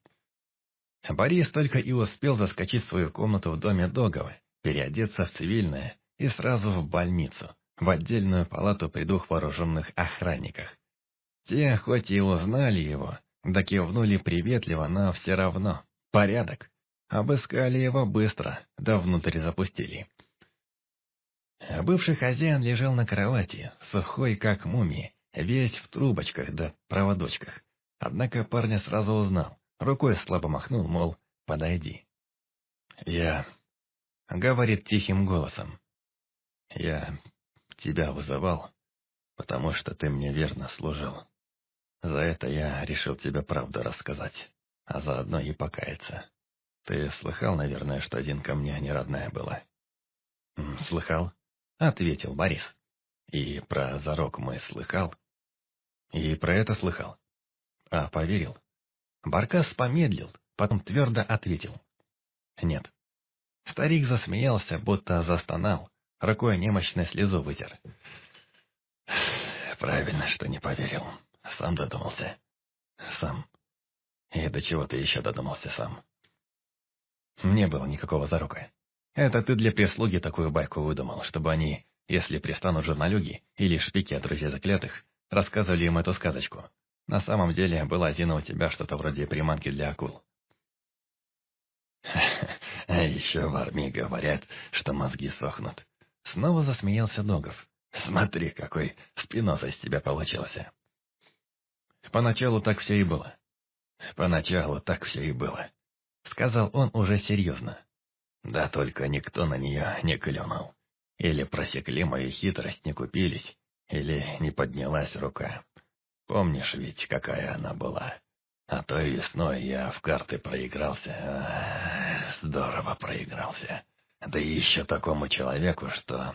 Speaker 1: Борис только и успел заскочить в свою комнату в доме Догова, переодеться в цивильное и сразу в больницу, в отдельную палату при 2 вооруженных охранниках. Те, хоть и узнали его, да кивнули приветливо, но все равно. Порядок. Обыскали его быстро, да внутрь запустили. Бывший хозяин лежал на кровати, сухой как мумия, весь в трубочках да проводочках. Однако парня сразу узнал. Рукой слабо махнул, мол, подойди. «Я...» — говорит тихим голосом. «Я тебя вызывал, потому что ты мне верно служил. За это я решил тебе правду рассказать, а заодно и покаяться. Ты слыхал, наверное, что один ко мне неродная была?» «Слыхал», — ответил Борис. «И про зарок мой слыхал?» «И про это слыхал. А поверил?» Баркас помедлил, потом твердо ответил. «Нет». Старик засмеялся, будто застонал, рукой немощно слезу вытер. «Правильно, что не поверил. Сам додумался. Сам. И до чего ты еще додумался сам?» «Не было никакого зарока. Это ты для прислуги такую байку выдумал, чтобы они, если пристанут журналюги или шпики от друзей заклятых, рассказывали им эту сказочку. На самом деле, была Зина у тебя что-то вроде приманки для акул». «А еще в армии говорят, что мозги сохнут». Снова засмеялся Догов. «Смотри, какой Спиноза из тебя получился». «Поначалу так все и было». «Поначалу так все и было», — сказал он уже серьезно. «Да только никто на нее не клюнул. Или просекли мою хитрость, не купились, или не поднялась рука. Помнишь ведь, какая она была? А той весной я в карты проигрался. Здорово проигрался. Да и еще такому человеку, что...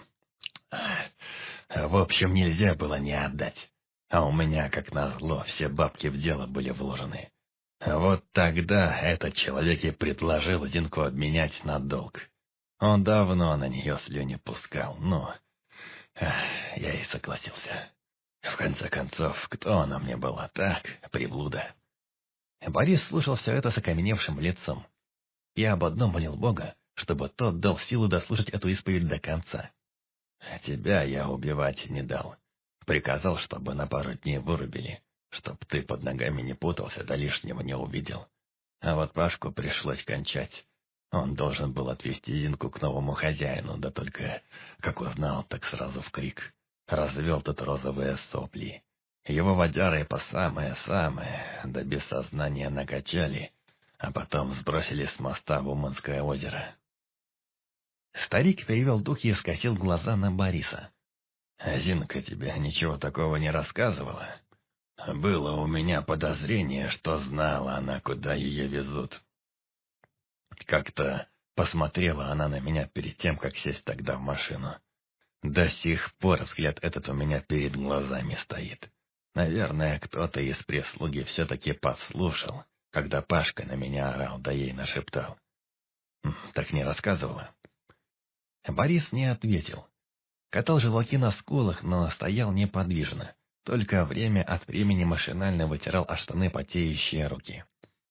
Speaker 1: В общем, нельзя было не отдать. А у меня, как назло, все бабки в дело были вложены. Вот тогда этот человек и предложил Зинку обменять на долг. Он давно на нее слюни пускал, но я и согласился. В конце концов, кто она мне была, так, приблуда. Борис слушал все это с окаменевшим лицом. И об одном молил Бога, чтобы тот дал силу дослушать эту исповедь до конца. Тебя я убивать не дал. Приказал, чтобы на пару дней вырубили, чтоб ты под ногами не путался, да лишнего не увидел. А вот Пашку пришлось кончать. Он должен был отвезти Зинку к новому хозяину, да только, как узнал, так сразу в крик. Развел тут розовые сопли. Его водяры по самое-самое, да без сознания накачали, а потом сбросили с моста в Уманское озеро. Старик перевел дух и скосил глаза на Бориса. «Зинка тебе ничего такого не рассказывала? Было у меня подозрение, что знала она, куда ее везут. Как-то посмотрела она на меня перед тем, как сесть тогда в машину. До сих пор взгляд этот у меня перед глазами стоит. Наверное, кто-то из прислуги все-таки подслушал, когда Пашка на меня орал, да ей нашептал. Так не рассказывала?» Борис не ответил. Катал желваки на скулах, но стоял неподвижно. Только время от времени машинально вытирал о штаны потеющие руки.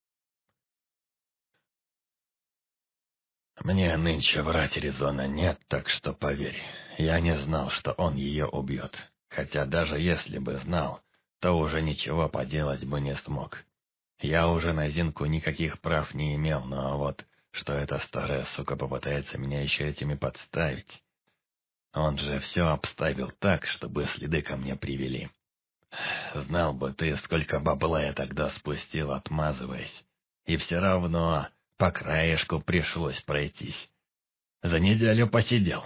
Speaker 1: «Мне нынче врать резона нет, так что поверь, я не знал, что он ее убьет. Хотя даже если бы знал, то уже ничего поделать бы не смог. Я уже на Зинку никаких прав не имел, но вот что эта старая сука попытается меня еще этими подставить. Он же все обставил так, чтобы следы ко мне привели. Знал бы ты, сколько бабла я тогда спустил, отмазываясь. И все равно по краешку пришлось пройтись. За неделю посидел.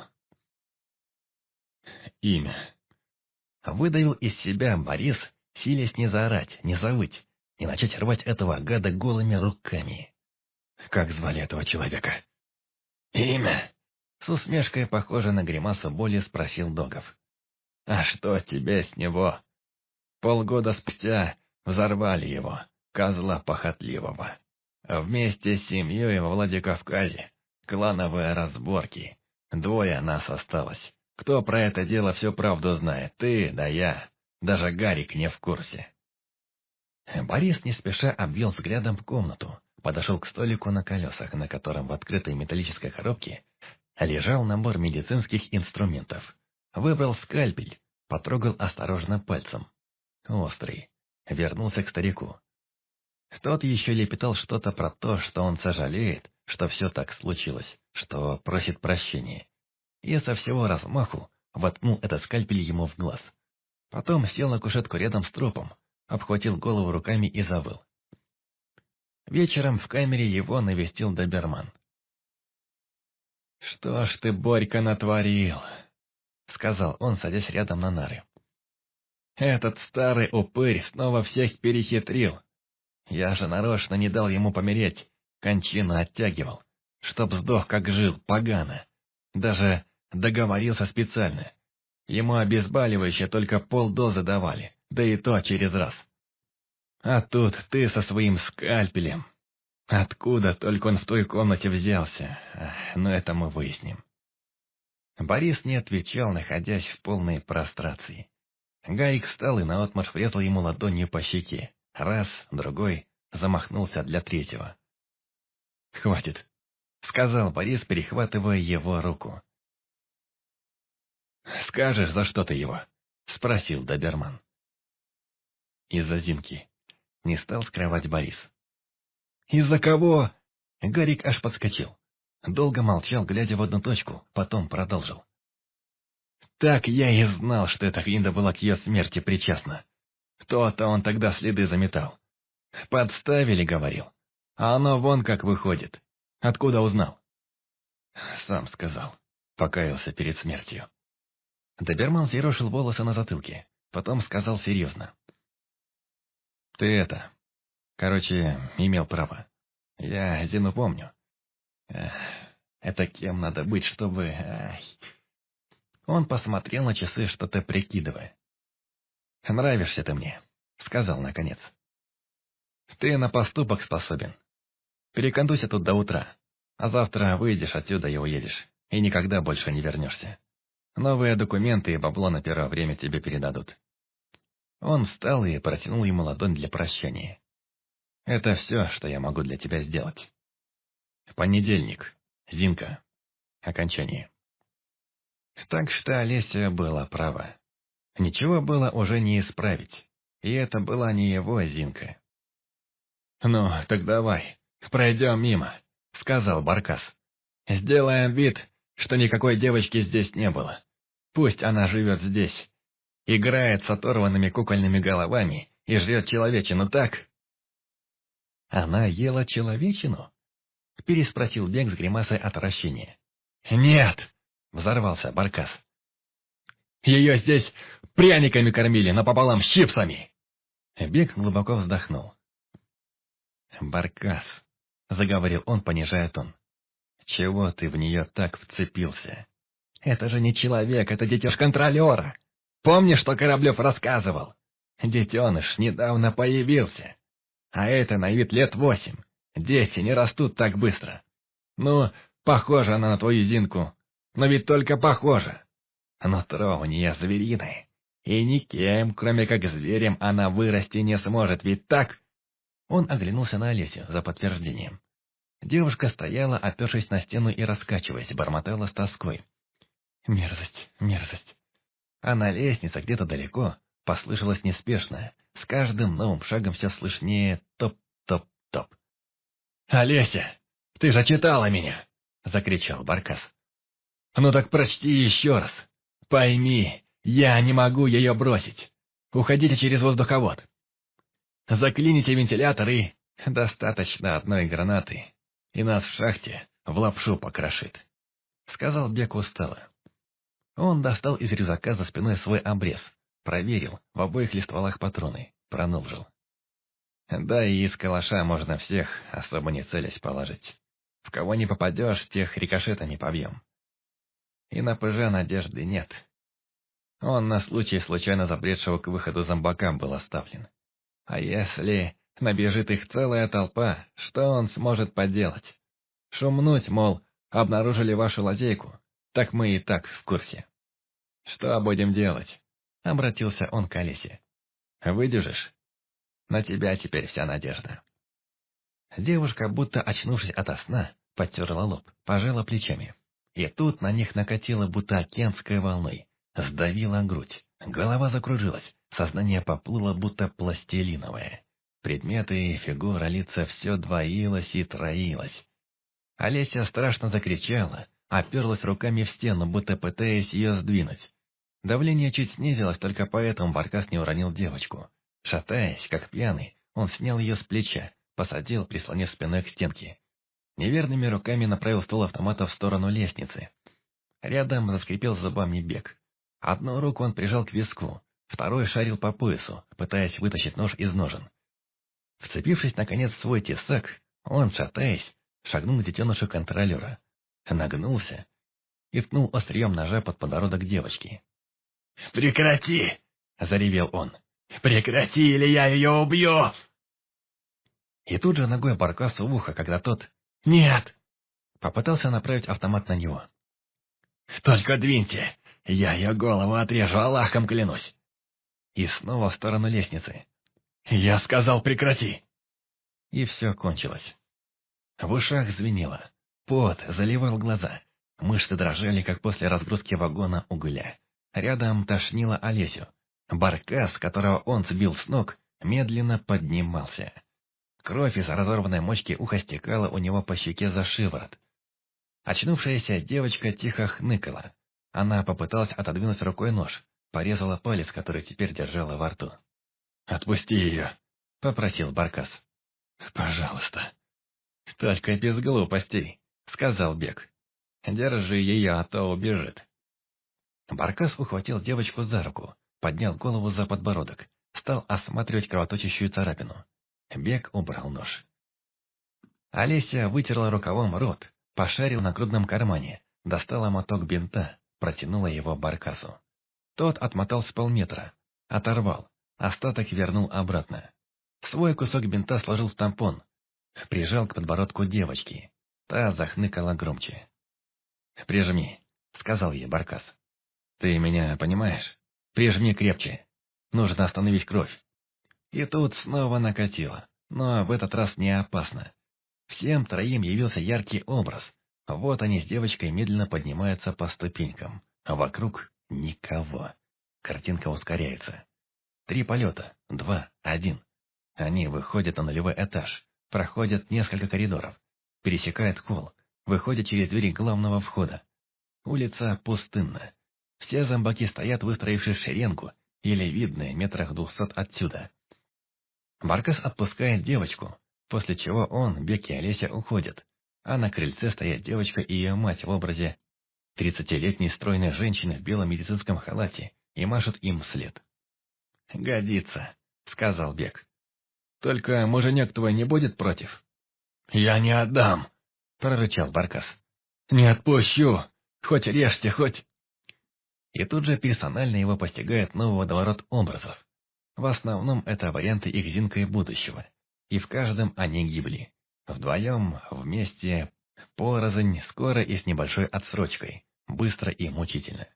Speaker 1: Имя. Выдавил из себя Борис, силясь не заорать, не завыть, не начать рвать этого гада голыми руками. Как звали этого человека? Имя. С усмешкой, похожей на гримасу боли, спросил Догов. А что тебе с него? Полгода спустя взорвали его, козла похотливого. Вместе с семьей во Владикавказе. Клановые разборки. 2 нас осталось. Кто про это дело всю правду знает? Ты, да я. Даже Гарик не в курсе. Борис не спеша обвел взглядом комнату. Подошел к столику на колесах, на котором в открытой металлической коробке лежал набор медицинских инструментов. Выбрал скальпель, потрогал осторожно пальцем. Острый. Вернулся к старику. Тот еще лепетал что-то про то, что он сожалеет, что все так случилось, что просит прощения. И со всего размаху воткнул этот скальпель ему в глаз. Потом сел на кушетку рядом с трупом, обхватил голову руками и завыл. Вечером в камере его навестил доберман. «Что ж ты, Борька, натворил?» — сказал он, садясь рядом на нары. «Этот старый упырь снова всех перехитрил. Я же нарочно не дал ему помереть, кончину оттягивал, чтоб сдох, как жил, погано. Даже договорился специально. Ему обезболивающее только полдозы давали, да и то через раз. А тут ты со своим скальпелем. Откуда только он в той комнате взялся? Но это мы выясним». Борис не отвечал, находясь в полной прострации. Гарик встал и наотмашь врезал ему ладонью по щеке. Раз, другой, замахнулся для третьего. «Хватит», — сказал Борис, перехватывая его руку. «Скажешь, за что ты его?» — спросил доберман. «Из-за Зинки». Не стал скрывать Борис. «Из-за кого?» Гарик аж подскочил. Долго молчал, глядя в одну точку, потом продолжил. «Так я и знал, что эта гринда была к ее смерти причастна. То-то он тогда следы заметал. Подставили, говорил. А оно вон как выходит. Откуда узнал?» «Сам сказал», — покаялся перед смертью. Доберман зерошил волосы на затылке, потом сказал серьезно. «Ты это... Короче, имел право. Я Зину помню. Это кем надо быть, чтобы... Ай. Он посмотрел на часы, что-то прикидывая. «Нравишься ты мне», — сказал наконец. Ты на поступок способен. Перекантуйся тут до утра, а завтра выйдешь отсюда и уедешь, и никогда больше не вернешься. Новые документы и бабло на первое время тебе передадут». Он встал и протянул ему ладонь для прощания. «Это все, что я могу для тебя сделать. Понедельник. Зинка. Окончание». Так что Олеся была права. Ничего было уже не исправить, и это была не его Зинка. «Ну, так давай, пройдем мимо», — сказал Баркас. «Сделаем вид, что никакой девочки здесь не было. Пусть она живет здесь, играет с оторванными кукольными головами и жрет человечину, так?» «Она ела человечину?» — переспросил Бег с гримасой отвращения. «Нет!» — взорвался Баркас. «Ее здесь пряниками кормили напополам с чипсами!» Бег глубоко вздохнул. «Баркас», — заговорил он, понижая тон, — «чего ты в нее так вцепился? Это же не человек, это детеныш контролера. Помнишь, что Кораблев рассказывал? Детеныш недавно появился, а это на вид лет 8. Дети не растут так быстро. Ну, похожа она на твою Зинку, но ведь только похожа. Нутро у нее звериное, и никем, кроме как зверем, она вырасти не сможет, ведь так?» Он оглянулся на Олесю за подтверждением. Девушка стояла, опершись на стену и раскачиваясь, бормотала с тоской. «Мерзость, мерзость». А на лестнице где-то далеко послышалось неспешное, с каждым новым шагом все слышнее топ-топ-топ. «Олеся, ты же читала меня!» — закричал Баркас. «Ну так прочти еще раз. Пойми, я не могу ее бросить. Уходите через воздуховод. Заклините вентилятор и... Достаточно одной гранаты, и нас в шахте в лапшу покрошит», — сказал Бек устало. Он достал из рюкзака за спиной свой обрез, проверил, в обоих ли стволах патроны, продолжил. «Да и из калаша можно всех, особо не целясь, положить. В кого не попадешь, тех рикошетами побьем. И на ПЖ надежды нет. Он на случай случайно забредшего к выходу зомбака был оставлен. А если набежит их целая толпа, что он сможет поделать? Шумнуть, мол, обнаружили вашу лазейку, так мы и так в курсе. Что будем делать?» — обратился он к Олесе. «Выдержишь? На тебя теперь вся надежда». Девушка, будто очнувшись ото сна, подтерла лоб, пожала плечами. И тут на них накатило, будто океанской волной, сдавила грудь, голова закружилась, сознание поплыло, будто пластилиновое. Предметы и фигура лица все двоилось и троилось. Олеся страшно закричала, оперлась руками в стену, будто пытаясь ее сдвинуть. Давление чуть снизилось, только поэтому Баркас не уронил девочку. Шатаясь, как пьяный, он снял ее с плеча, посадил, прислонив спиной к стенке. Неверными руками направил ствол автомата в сторону лестницы. Рядом заскрипел зубами Бег. Одну руку он прижал к виску, второй шарил по поясу, пытаясь вытащить нож из ножен. Вцепившись, наконец, в свой тесак, он, шатаясь, шагнул к детенышу контролера, нагнулся и ткнул острием ножа под подбородок девочки. «Прекрати!» — заревел он. «Прекрати, или я ее убью!» И тут же ногой Баркасу в ухо, когда тот «Нет!» попытался направить автомат на него. «Только двиньте! Я ее голову отрежу, Аллахом клянусь!» И снова в сторону лестницы. «Я сказал, прекрати!» И все кончилось. В ушах звенело, пот заливал глаза, мышцы дрожали, как после разгрузки вагона угля. Рядом тошнило Олесю. Баркас, которого он сбил с ног, медленно поднимался. Кровь из разорванной мочки уха стекала у него по щеке за шиворот. Очнувшаяся девочка тихо хныкала. Она попыталась отодвинуть рукой нож, порезала палец, который теперь держала во рту. «Отпусти ее», — попросил Баркас. «Пожалуйста». «Только без глупостей», — сказал Бег. «Держи ее, а то убежит». Баркас ухватил девочку за руку, поднял голову за подбородок, стал осматривать кровоточащую царапину. Бег убрал нож. Олеся вытерла рукавом рот, пошарил на грудном кармане, достала моток бинта, протянула его Баркасу. Тот отмотал с полметра, оторвал, остаток вернул обратно. Свой кусок бинта сложил в тампон, прижал к подбородку девочки. Та захныкала громче. «Прижми», — сказал ей Баркас. «Ты меня понимаешь? Прижми крепче. Нужно остановить кровь». И тут снова накатило, но в этот раз не опасно. Всем троим явился яркий образ. Вот они с девочкой медленно поднимаются по ступенькам, а вокруг никого. Картинка ускоряется. 3 полета, 2, 1. Они выходят на нулевой этаж, проходят несколько коридоров, пересекают холл, выходят через двери главного входа. Улица пустынна. Все зомбаки стоят, выстроившись в шеренгу, еле видные метрах 200 отсюда. Баркас отпускает девочку, после чего он, Бек и Олеся уходят, а на крыльце стоят девочка и ее мать в образе 30-летней стройной женщины в белом медицинском халате и машут им вслед. «Годится», — сказал Бек. «Только муженек твой не будет против?» «Я не отдам», — прорычал Баркас. «Не отпущу, хоть режьте, хоть...» И тут же персонально его постигает новый водоворот образов. В основном это варианты их Зинка и будущего, и в каждом они гибли. Вдвоем, вместе, порознь, скоро и с небольшой отсрочкой, быстро и мучительно.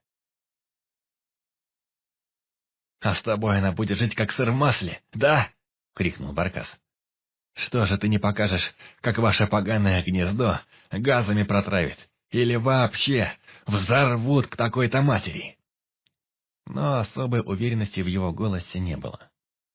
Speaker 1: «А с тобой она будет жить, как сыр в масле, да?» — крикнул Баркас. «Что же ты не покажешь, как ваше поганое гнездо газами протравит, или вообще взорвут к такой-то матери?» Но особой уверенности в его голосе не было.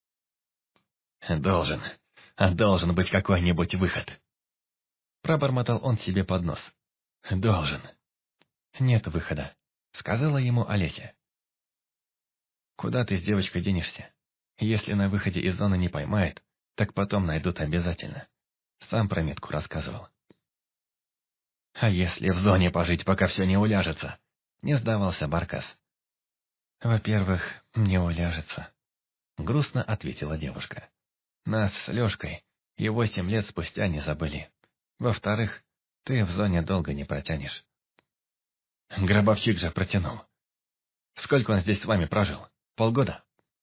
Speaker 1: «Должен быть какой-нибудь выход», — пробормотал он себе под нос. «Должен». «Нет выхода», — сказала ему Олеся. «Куда ты с девочкой денешься? Если на выходе из зоны не поймает, так потом найдут обязательно. Сам про метку рассказывал». «А если в зоне пожить, пока все не уляжется?» — не сдавался Баркас. «Во-первых, не уляжется», — грустно ответила девушка. «Нас с Лешкой и 8 лет спустя не забыли. Во-вторых, ты в зоне долго не протянешь». «Гробовщик же протянул. Сколько он здесь с вами прожил? Полгода?»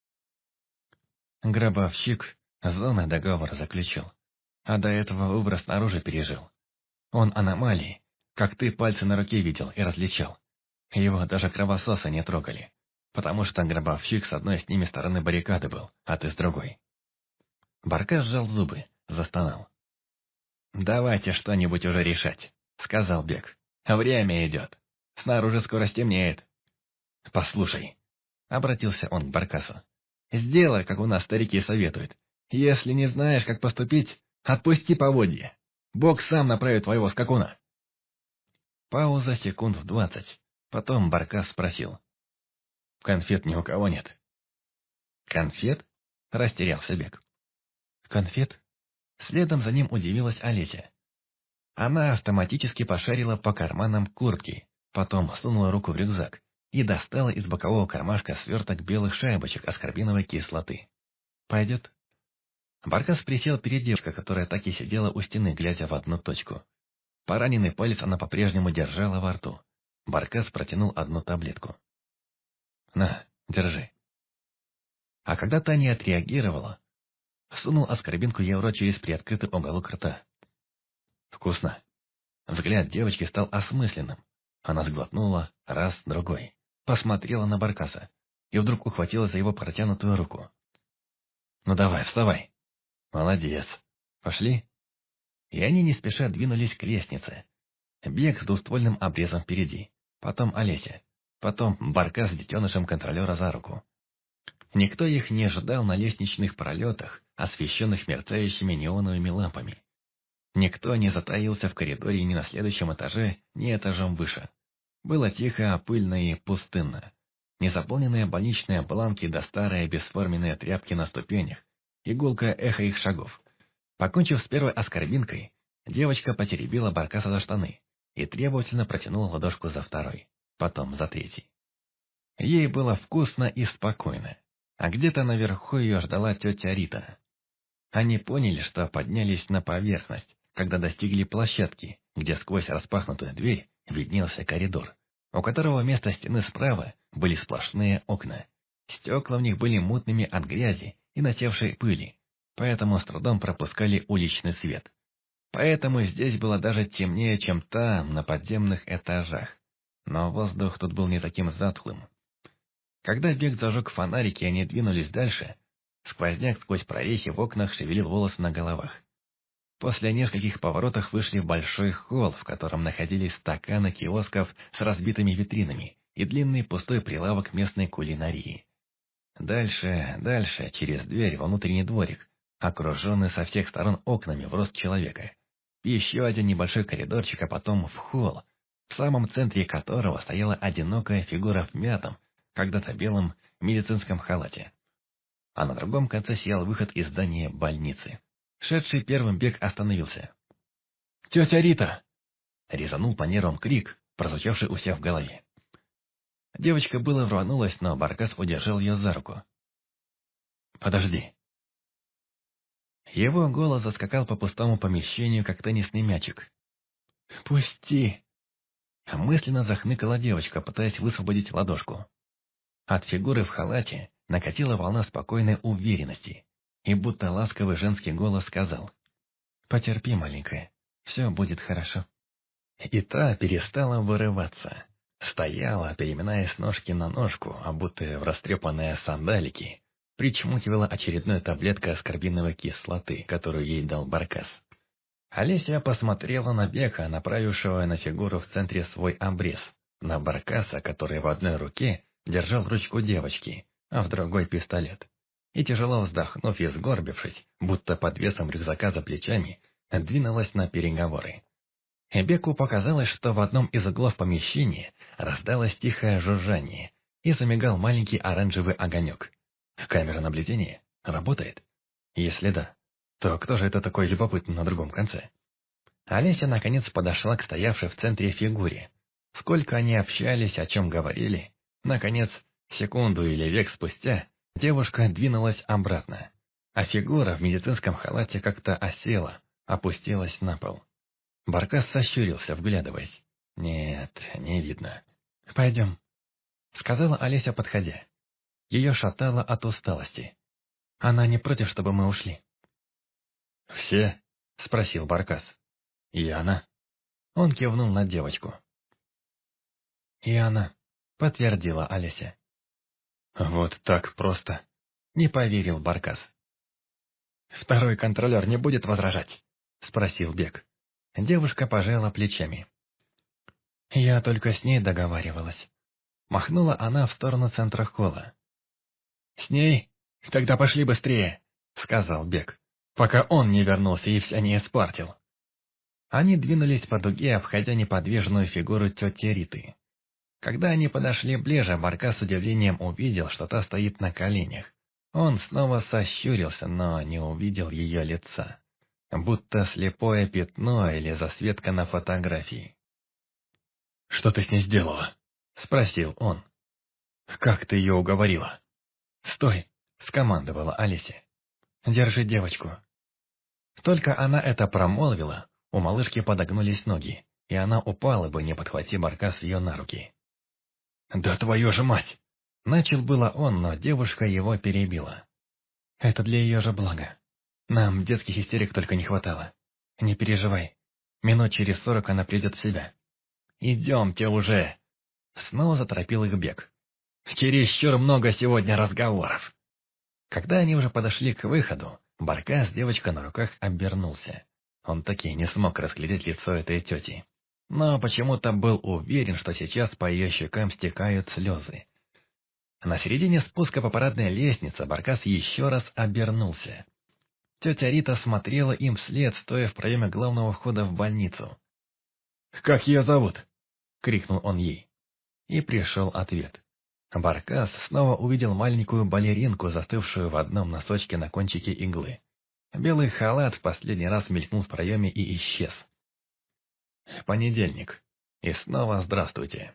Speaker 1: Гробовщик с зоной договор заключил, а до этого Убра снаружи пережил. Он аномалии, как ты пальцы на руке видел и различал. Его даже кровососы не трогали, потому что гробовщик с одной с ними стороны баррикады был, а ты с другой. Баркас сжал зубы, застонал. «Давайте что-нибудь уже решать», — сказал Бек. «Время идет. Снаружи скоро стемнеет». «Послушай», — обратился он к Баркасу, — «сделай, как у нас старики советуют. Если не знаешь, как поступить, отпусти поводья. Бог сам направит твоего скакуна». Пауза секунд в 20. Потом Баркас спросил. «Конфет ни у кого нет?» «Конфет?» — растерялся Бек. «Конфет?» Следом за ним удивилась Олеся. Она автоматически пошарила по карманам куртки, потом сунула руку в рюкзак и достала из бокового кармашка сверток белых шайбочек аскорбиновой кислоты. «Пойдет?» Баркас присел перед девушкой, которая так и сидела у стены, глядя в одну точку. Пораненный палец она по-прежнему держала во рту. Баркас протянул одну таблетку. «На, держи». А когда та не отреагировала, сунул аскорбинку ей в рот через приоткрытый уголок рта. «Вкусно». Взгляд девочки стал осмысленным. Она сглотнула раз, другой, посмотрела на Баркаса и вдруг ухватила за его протянутую руку. «Ну давай, вставай». «Молодец. Пошли». И они не спеша двинулись к лестнице. Бег с двуствольным обрезом впереди, потом Олеся, потом Баркас с детенышем контролера за руку. Никто их не ждал на лестничных пролетах, освещенных мерцающими неоновыми лампами. Никто не затаился в коридоре ни на следующем этаже, ни этажом выше. Было тихо, пыльно и пустынно. Незаполненные больничные бланки да старые бесформенные тряпки на ступенях, и гулкое эхо их шагов. Покончив с первой аскорбинкой, девочка потеребила Баркаса за штаны и требовательно протянула ладошку за второй, потом за третий. Ей было вкусно и спокойно, а где-то наверху ее ждала тетя Рита. Они поняли, что поднялись на поверхность, когда достигли площадки, где сквозь распахнутую дверь виднелся коридор, у которого вместо стены справа были сплошные окна. Стекла в них были мутными от грязи и насевшей пыли. поэтому с трудом пропускали уличный свет. Поэтому здесь было даже темнее, чем там, на подземных этажах. Но воздух тут был не таким затхлым. Когда Бег зажег фонарики и они двинулись дальше, сквозняк сквозь прорехи в окнах шевелил волосы на головах. После нескольких поворотов вышли в большой холл, в котором находились стаканы киосков с разбитыми витринами и длинный пустой прилавок местной кулинарии. Дальше, через дверь во внутренний дворик, окруженный со всех сторон окнами в рост человека. Еще один небольшой коридорчик, а потом в холл, в самом центре которого стояла одинокая фигура в мятом, когда-то белом медицинском халате. А на другом конце сиял выход из здания больницы. Шедший первым Бег остановился. «Тетя Рита!» — резанул по нервам крик, прозвучавший у всех в голове. Девочка было рванулась, но Баркас удержал ее за руку. «Подожди». Его голос заскакал по пустому помещению, как теннисный мячик. «Пусти!» Мысленно захныкала девочка, пытаясь высвободить ладошку. От фигуры в халате накатила волна спокойной уверенности, и будто ласковый женский голос сказал: «Потерпи, маленькая, все будет хорошо». И та перестала вырываться. Стояла, переминаясь ножки на ножку, обутая в растрепанные сандалики, причмокивала очередной таблеткой аскорбиновой кислоты, которую ей дал Баркас. Олеся посмотрела на Бега, направившего на фигуру в центре свой обрез, на Баркаса, который в одной руке держал ручку девочки, а в другой пистолет. И тяжело вздохнув и сгорбившись, будто под весом рюкзака за плечами, двинулась на переговоры. Беку показалось, что в одном из углов помещения раздалось тихое жужжание, и замигал маленький оранжевый огонек. Камера наблюдения работает? Если да, то кто же это такой любопытный на другом конце? Олеся наконец подошла к стоявшей в центре фигуре. Сколько они общались, о чем говорили. Наконец, секунду или век спустя, девушка двинулась обратно, а фигура в медицинском халате как-то осела, опустилась на пол. Баркас сощурился, вглядываясь. «Нет, не видно». «Пойдем», — сказала Олеся, подходя. Ее шатало от усталости. «Она не против, чтобы мы ушли». «Все?» — спросил Баркас. «И она?» Он кивнул на девочку. «И она», — подтвердила Олеся. «Вот так просто», — не поверил Баркас. «Второй контролер не будет возражать?» — спросил Бег. Девушка пожала плечами. «Я только с ней договаривалась». Махнула она в сторону центра холла. «С ней? Тогда пошли быстрее», — сказал Бег, пока он не вернулся и все не испортил. Они двинулись по дуге, обходя неподвижную фигуру тети Риты. Когда они подошли ближе, Баркас с удивлением увидел, что та стоит на коленях. Он снова сощурился, но не увидел ее лица. Будто слепое пятно или засветка на фотографии. «Что ты с ней сделала?» — спросил он. «Как ты ее уговорила?» «Стой!» — скомандовала Олеся. «Держи девочку». Только она это промолвила, у малышки подогнулись ноги, и она упала бы, не подхвати Баркас ее на руки. «Да твою же мать!» — начал было он, но девушка его перебила. «Это для ее же блага. Нам детских истерик только не хватало. Не переживай, минут через 40 она придет в себя». «Идемте уже!» Снова заторопил их Бег. «Чересчур много сегодня разговоров». Когда они уже подошли к выходу, Баркас, девочка на руках, обернулся. Он таки не смог разглядеть лицо этой тети. Но почему-то был уверен, что сейчас по ее щекам стекают слезы. На середине спуска по парадной лестнице Баркас еще раз обернулся. Тетя Рита смотрела им вслед, стоя в проеме главного входа в больницу. «Как ее зовут?» — крикнул он ей. И пришел ответ. Баркас снова увидел маленькую балеринку, застывшую в одном носочке на кончике иглы. Белый халат в последний раз мелькнул в проеме и исчез. Понедельник. И снова здравствуйте.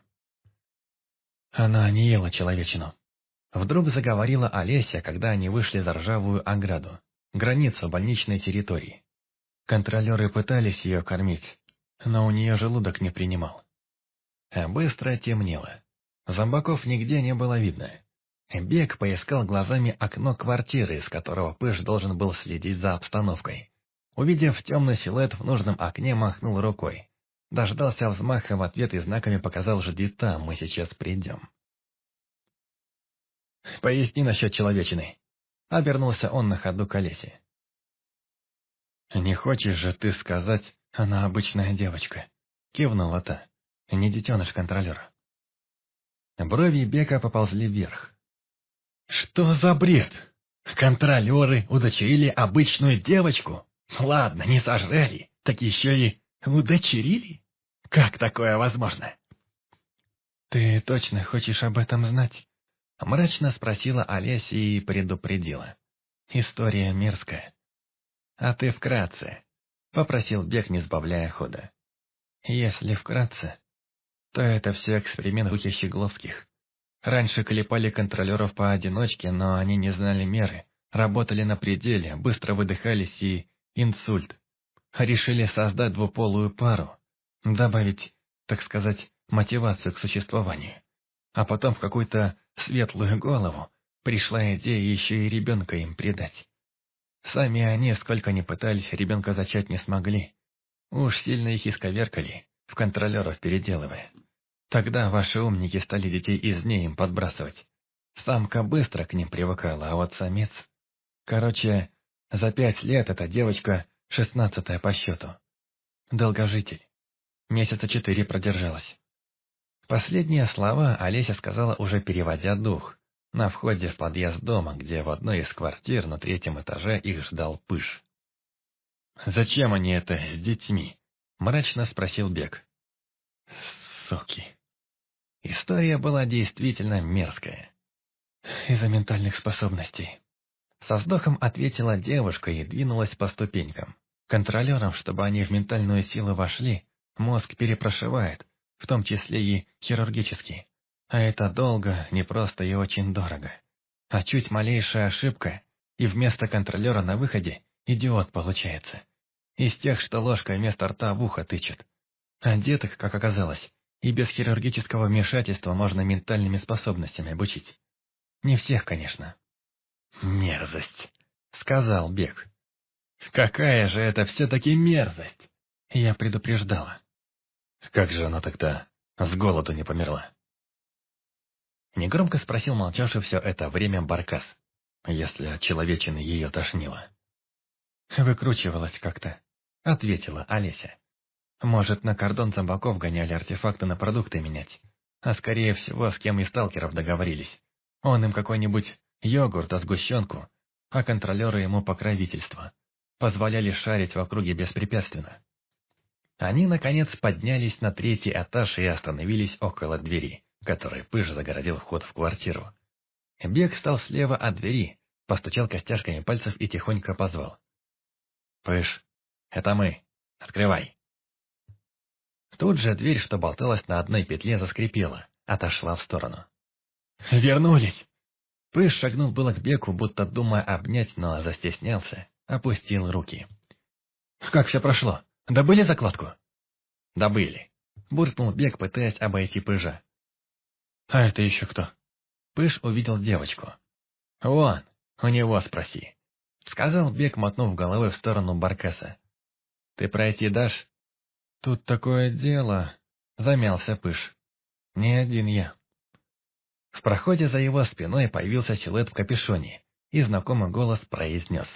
Speaker 1: Она не ела человечину. Вдруг заговорила Олеся, когда они вышли за ржавую ограду, границу больничной территории. Контролеры пытались ее кормить, но у нее желудок не принимал. Быстро темнело. Зомбаков нигде не было видно. Бег поискал глазами окно квартиры, из которого Пыш должен был следить за обстановкой. Увидев темный силуэт в нужном окне, махнул рукой. Дождался взмаха в ответ и знаками показал: «Жди там, мы сейчас придем». «Поясни насчет человечины». Обернулся он на ходу к Олесе. «Не хочешь же ты сказать, она обычная девочка?» Кивнула та. «Не детеныш контролера». Брови Бека поползли вверх. «Что за бред? Контролеры удочерили обычную девочку? Ладно, не сожрали, так еще и удочерили? Как такое возможно?» «Ты точно хочешь об этом знать?» Мрачно спросила Олеся и предупредила. «История мерзкая». «А ты вкратце», — попросил Бек, не сбавляя хода. «Если вкратце, то это все эксперимент в духе Щегловских. Раньше клепали контролеров поодиночке, но они не знали меры, работали на пределе, быстро выдыхались и инсульт. Решили создать двуполую пару, добавить, так сказать, мотивацию к существованию. А потом в какую-то светлую голову пришла идея еще и ребенка им придать. Сами они, сколько ни пытались, ребенка зачать не смогли. Уж сильно их исковеркали, в контролеров переделывая. Тогда ваши умники стали детей из дней им подбрасывать. Самка быстро к ним привыкала, а вот самец... Короче, за 5 лет эта девочка 16-я по счету. Долгожитель. Месяца 4 продержалась. Последние слова Олеся сказала, уже переводя дух, на входе в подъезд дома, где в одной из квартир на 3-м этаже их ждал Пыш. «Зачем они это с детьми?» – мрачно спросил Бек. «Суки». История была действительно мерзкая. «Из-за ментальных способностей». Со вздохом ответила девушка и двинулась по ступенькам. Контролерам, чтобы они в ментальную силу вошли, мозг перепрошивает, в том числе и хирургически. А это долго, непросто и очень дорого. А чуть малейшая ошибка, и вместо контролера на выходе идиот получается. Из тех, что ложкой вместо рта в ухо тычет. А деток, как оказалось, и без хирургического вмешательства можно ментальными способностями обучить. Не всех, конечно. «Мерзость», — сказал Бек. «Какая же это все-таки мерзость?» Я предупреждала. «Как же она тогда с голоду не померла?» Негромко спросил молчавший все это время Баркас, если от человечины ее тошнило. «Выкручивалась как-то», — ответила Олеся. «Может, на кордон зомбаков гоняли артефакты на продукты менять, а скорее всего, с кем из сталкеров договорились. Он им какой-нибудь йогурт, а сгущенку, а контролеры ему покровительство. Позволяли шарить в округе беспрепятственно». Они, наконец, поднялись на 3-й этаж и остановились около двери, которой Пыш загородил вход в квартиру. Бег стал слева от двери, постучал костяшками пальцев и тихонько позвал. «Пыш, это мы. Открывай». Тут же дверь, что болталась на одной петле, заскрипела, отошла в сторону. «Вернулись!» Пыш шагнул было к Беку, будто думая обнять, но застеснялся, опустил руки. «Как все прошло? Добыли закладку?» «Добыли», — буркнул Бек, пытаясь обойти Пыжа. «А это еще кто?» Пыж увидел девочку. «Вон, у него спроси», — сказал Бек, мотнув головой в сторону Баркаса. «Ты пройти дашь?» «Тут такое дело», — замялся Пыж. «Не один я». В проходе за его спиной появился силуэт в капюшоне, и знакомый голос произнес.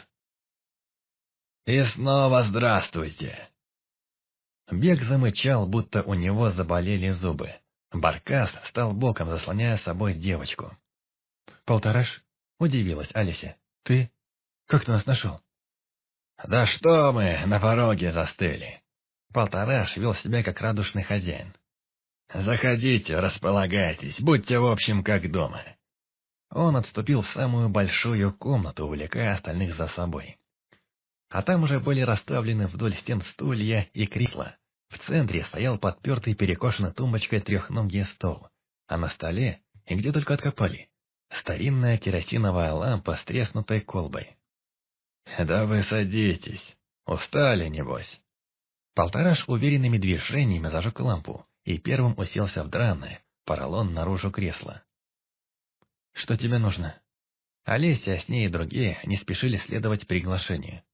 Speaker 1: «И снова здравствуйте!» Бег замычал, будто у него заболели зубы. Баркас стал боком, заслоняя собой девочку. «Полтораш?» — удивилась Олеся. «Ты? Как ты нас нашел?» «Да что мы на пороге застыли!» Полтораш вел себя как радушный хозяин. «Заходите, располагайтесь, будьте в общем как дома». Он отступил в самую большую комнату, увлекая остальных за собой. А там уже были расставлены вдоль стен стулья и кресла. В центре стоял подпертый перекошенной тумбочкой трехногий стол, а на столе, и где только откопали, старинная керосиновая лампа с треснутой колбой. «Да вы садитесь, устали, небось». Полтораш уверенными движениями зажег лампу и первым уселся в драное, поролон наружу кресло. Что тебе нужно?» Олеся, с ней и другие не спешили следовать приглашению.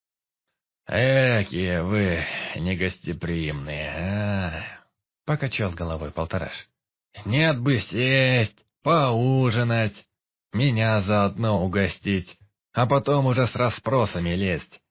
Speaker 1: «Экие вы негостеприимные, а!» — покачал головой Полтораш. «Нет бы сесть, поужинать, меня заодно угостить, а потом уже с расспросами лезть».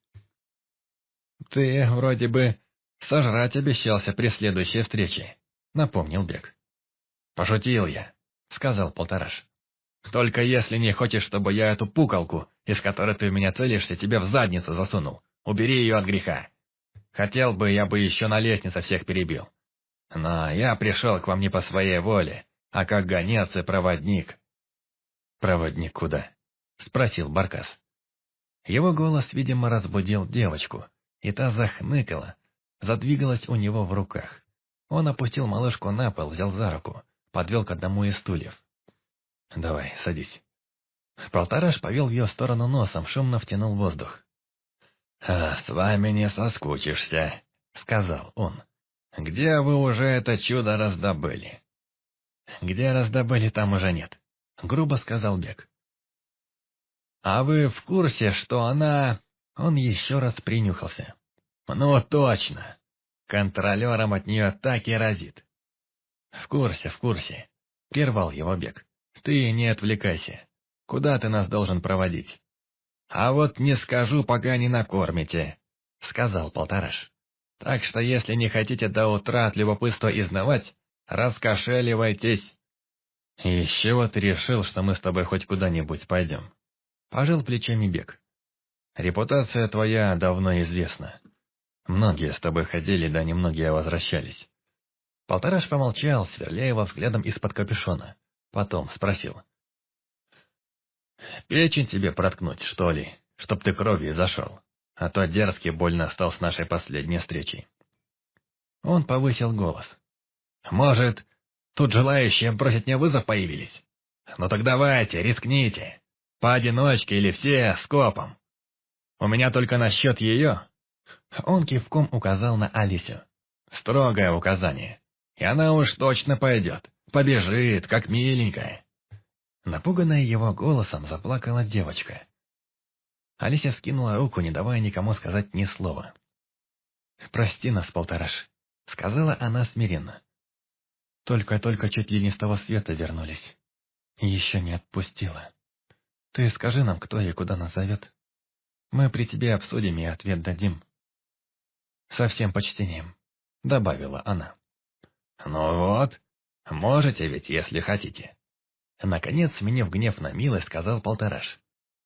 Speaker 1: «Ты вроде бы сожрать обещался при следующей встрече», — напомнил Бек. «Пошутил я», — сказал Полтораш. «Только если не хочешь, чтобы я эту пукалку, из которой ты в меня целишься, тебе в задницу засунул, убери ее от греха. Хотел бы, я бы еще на лестнице всех перебил. Но я пришел к вам не по своей воле, а как гонец и проводник». «Проводник куда?» — спросил Баркас. Его голос, видимо, разбудил девочку, и та захныкала, задвигалась у него в руках. Он опустил малышку на пол, взял за руку, подвел к одному из стульев. «Давай, садись». Полтораш повел в ее сторону носом, шумно втянул воздух. «С вами не соскучишься», — сказал он. «Где вы уже это чудо раздобыли?» «Где раздобыли, там уже нет», — грубо сказал Бек. «А вы в курсе, что она...» Он еще раз принюхался. «Ну, точно. Контролером от нее так и разит». «В курсе», — прервал его Бек. «Ты не отвлекайся. Куда ты нас должен проводить?» «А вот не скажу, пока не накормите», — сказал Полтораш. «Так что если не хотите до утра от любопытства изнавать, раскошеливайтесь». «И с чего ты решил, что мы с тобой хоть куда-нибудь пойдем?» Пожал плечами Бек. «Репутация твоя давно известна. Многие с тобой ходили, да немногие возвращались». Полтораш помолчал, сверляя его взглядом из-под капюшона. Потом спросил. «Печень тебе проткнуть, что ли, чтоб ты кровью зашел? А то дерзкий больно стал с нашей последней встречей». Он повысил голос. «Может, тут желающие бросить мне вызов появились? Ну так давайте, рискните. Поодиночке или все скопом. У меня только насчет ее...» Он кивком указал на Алисю. «Строгое указание. И она уж точно пойдет. Побежит, как миленькая». Напуганная его голосом заплакала девочка. Алися скинула руку, не давая никому сказать ни слова. «Прости нас, Полтораш», — сказала она смиренно. «Только чуть ли не с того света вернулись. Еще не отпустила. Ты скажи нам, кто и куда нас зовет. Мы при тебе обсудим и ответ дадим». «Со всем почтением», — добавила она. «Ну вот, можете ведь, если хотите». Наконец, сменив гнев на милость, сказал Полтораш.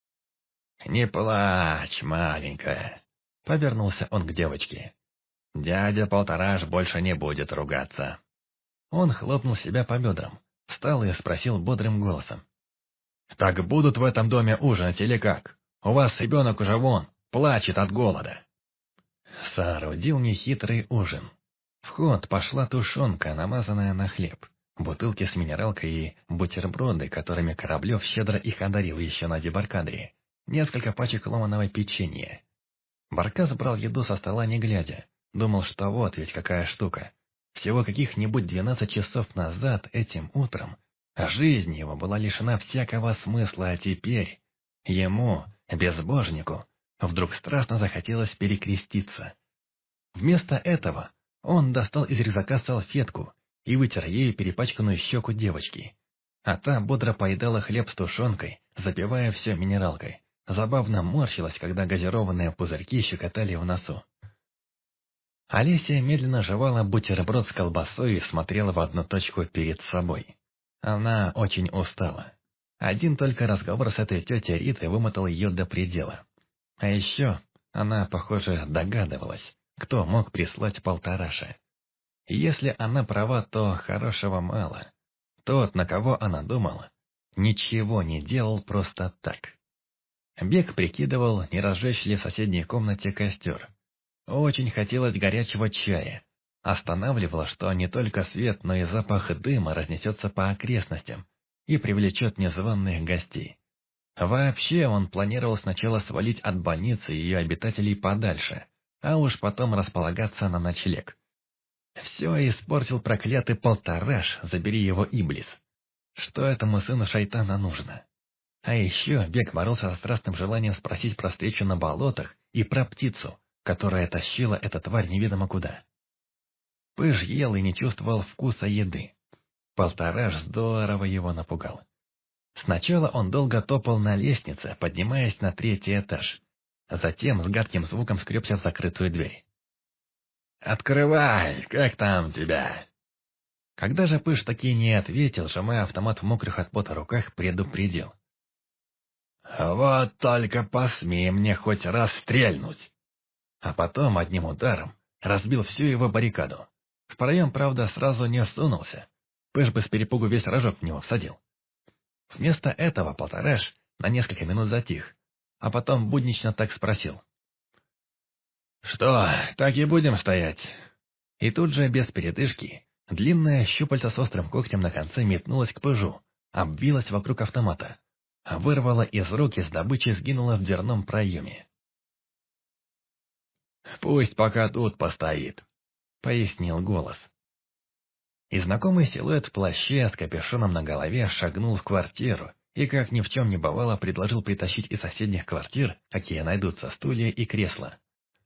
Speaker 1: «Не плачь, маленькая», — повернулся он к девочке. «Дядя Полтораш больше не будет ругаться». Он хлопнул себя по бедрам, встал и спросил бодрым голосом. «Так будут в этом доме ужинать или как? У вас ребенок уже вон, плачет от голода». Соорудил нехитрый ужин. В ход пошла тушенка, намазанная на хлеб, бутылки с минералкой и бутерброды, которыми Кораблев щедро их одарил еще на дебаркадере, несколько пачек ломаного печенья. Баркас брал еду со стола не глядя, думал, что вот ведь какая штука. Всего каких-нибудь 12 часов назад, этим утром, жизнь его была лишена всякого смысла, а теперь ему, безбожнику, вдруг страшно захотелось перекреститься. Вместо этого он достал из рюкзака салфетку и вытер ею перепачканную щеку девочки. А та бодро поедала хлеб с тушенкой, запивая все минералкой. Забавно морщилась, когда газированные пузырьки щекотали в носу. Олеся медленно жевала бутерброд с колбасой и смотрела в одну точку перед собой. Она очень устала. Один только разговор с этой тетей Ритой вымотал ее до предела. А еще она, похоже, догадывалась, кто мог прислать Полтораша. Если она права, то хорошего мало. Тот, на кого она думала, ничего не делал просто так. Бек прикидывал, не разжечь ли в соседней комнате костер. Очень хотелось горячего чая. Останавливало, что не только свет, но и запах дыма разнесется по окрестностям и привлечет незваных гостей. Вообще он планировал сначала свалить от больницы и ее обитателей подальше, а уж потом располагаться на ночлег. Все испортил проклятый Полтораш, забери его Иблис. что этому сыну шайтана нужно. А еще Бек боролся со страстным желанием спросить про встречу на болотах и про птицу, которая тащила эта тварь неведомо куда. Пыж ел и не чувствовал вкуса еды. Полтораш здорово его напугал. Сначала он долго топал на лестнице, поднимаясь на 3-й этаж. Затем с гадким звуком скребся в закрытую дверь. «Открывай! Как там тебя?» Когда же Пыж таки не ответил, сжимая автомат в мокрых от пота руках, предупредил. «Вот только посмей мне хоть раз стрельнуть!» А потом одним ударом разбил всю его баррикаду. В проем, правда, сразу не сунулся. Пыж бы с перепугу весь рожок в него всадил. Вместо этого Полтораш на несколько минут затих, а потом буднично так спросил. «Что, так и будем стоять?» И тут же, без передышки, длинная щупальца с острым когтем на конце метнулась к Пыжу, обвилась вокруг автомата, а вырвала из рук и с добычей сгинула в дверном проеме. «Пусть пока тут постоит», — пояснил голос. И знакомый силуэт в плаще с капюшоном на голове шагнул в квартиру и, как ни в чем не бывало, предложил притащить из соседних квартир, какие найдутся, стулья и кресла.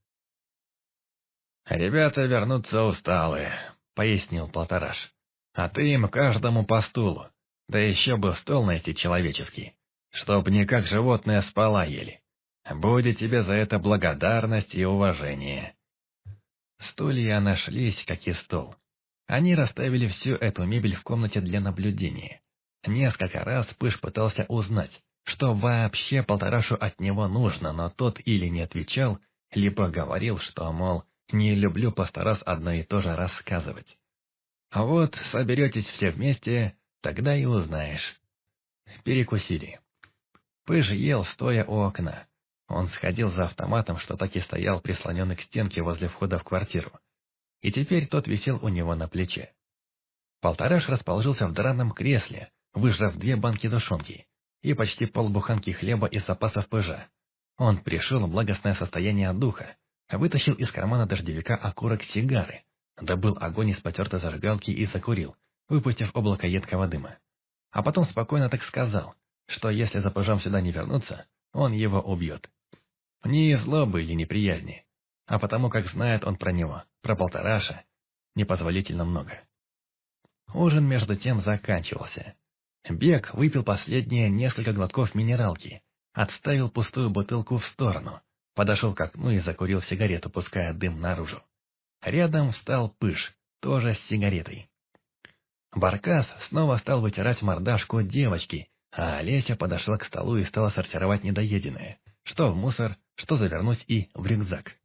Speaker 1: «Ребята вернутся усталые», — пояснил Полтораш. «А ты им каждому по стулу, да еще бы стол найти человеческий, чтоб не как животное с пола ели. Будет тебе за это благодарность и уважение». Стулья нашлись, как и стол. Они расставили всю эту мебель в комнате для наблюдения. Несколько раз Пыж пытался узнать, что вообще Полторашу от него нужно, но тот или не отвечал, либо говорил, что, мол, не люблю поста раз одно и то же рассказывать. А вот соберетесь все вместе, тогда и узнаешь. Перекусили. Пыж ел, стоя у окна. Он сходил за автоматом, что так и стоял прислоненный к стенке возле входа в квартиру. И теперь тот висел у него на плече. Полтораш расположился в драном кресле, выжрав 2 банки тушенки и почти полбуханки хлеба из запасов Пыжа. Он пришел в благостное состояние духа, вытащил из кармана дождевика окурок сигары, добыл огонь из потертой зажигалки и закурил, выпустив облако едкого дыма. А потом спокойно так сказал, что если за Пыжом сюда не вернуться, он его убьет. Не из злобы или неприязни, а потому как знает он про него, про Полтораша, непозволительно много. Ужин между тем заканчивался. Бек выпил последние несколько глотков минералки, отставил пустую бутылку в сторону, подошел к окну и закурил сигарету, пуская дым наружу. Рядом встал Пыж, тоже с сигаретой. Баркас снова стал вытирать мордашку девочки, а Олеся подошла к столу и стала сортировать недоеденное, что в мусор, что завернуть и в рюкзак.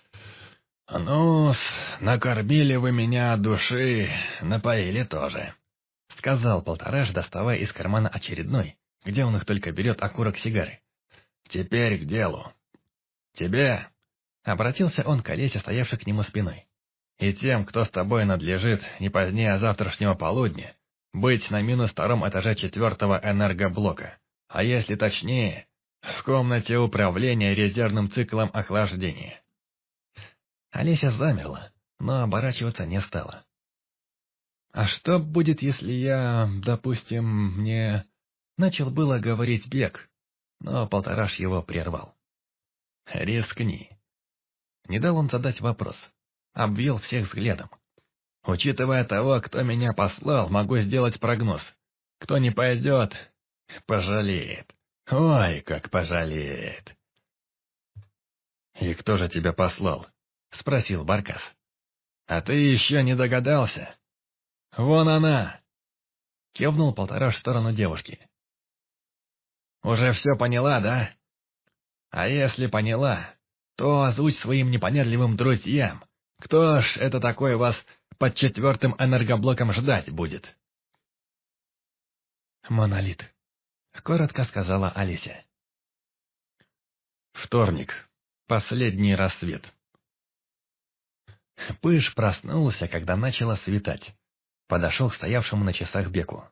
Speaker 1: «Ну-с, накормили вы меня от души, напоили тоже», — сказал Полтораш, доставая из кармана очередной, где он их только берет, окурок сигары. «Теперь к делу. Тебе...» — обратился он к Олесе, стоявшей к нему спиной. «И тем, кто с тобой надлежит не позднее завтрашнего полудня, быть на -2 этаже 4-го энергоблока, а если точнее, в комнате управления резервным циклом охлаждения». Олеся замерла, но оборачиваться не стала. «А что будет, если я, допустим, мне...» Начал было говорить Бек, но Полтораш его прервал. «Рискни». Не дал он задать вопрос, обвел всех взглядом. «Учитывая того, кто меня послал, могу сделать прогноз. Кто не пойдет, пожалеет. Ой, как пожалеет». «И кто же тебя послал?» — спросил Баркас. «А ты еще не догадался? Вон она!» — кивнул Полтораш в сторону девушки. «Уже все поняла, да? А если поняла, то озвучь своим непонятливым друзьям, кто ж это такой вас под 4-м энергоблоком ждать будет?» «Монолит», — коротко сказала Алися. «Вторник. Последний рассвет». Пыж проснулся, когда начало светать. Подошел к стоявшему на часах Беку.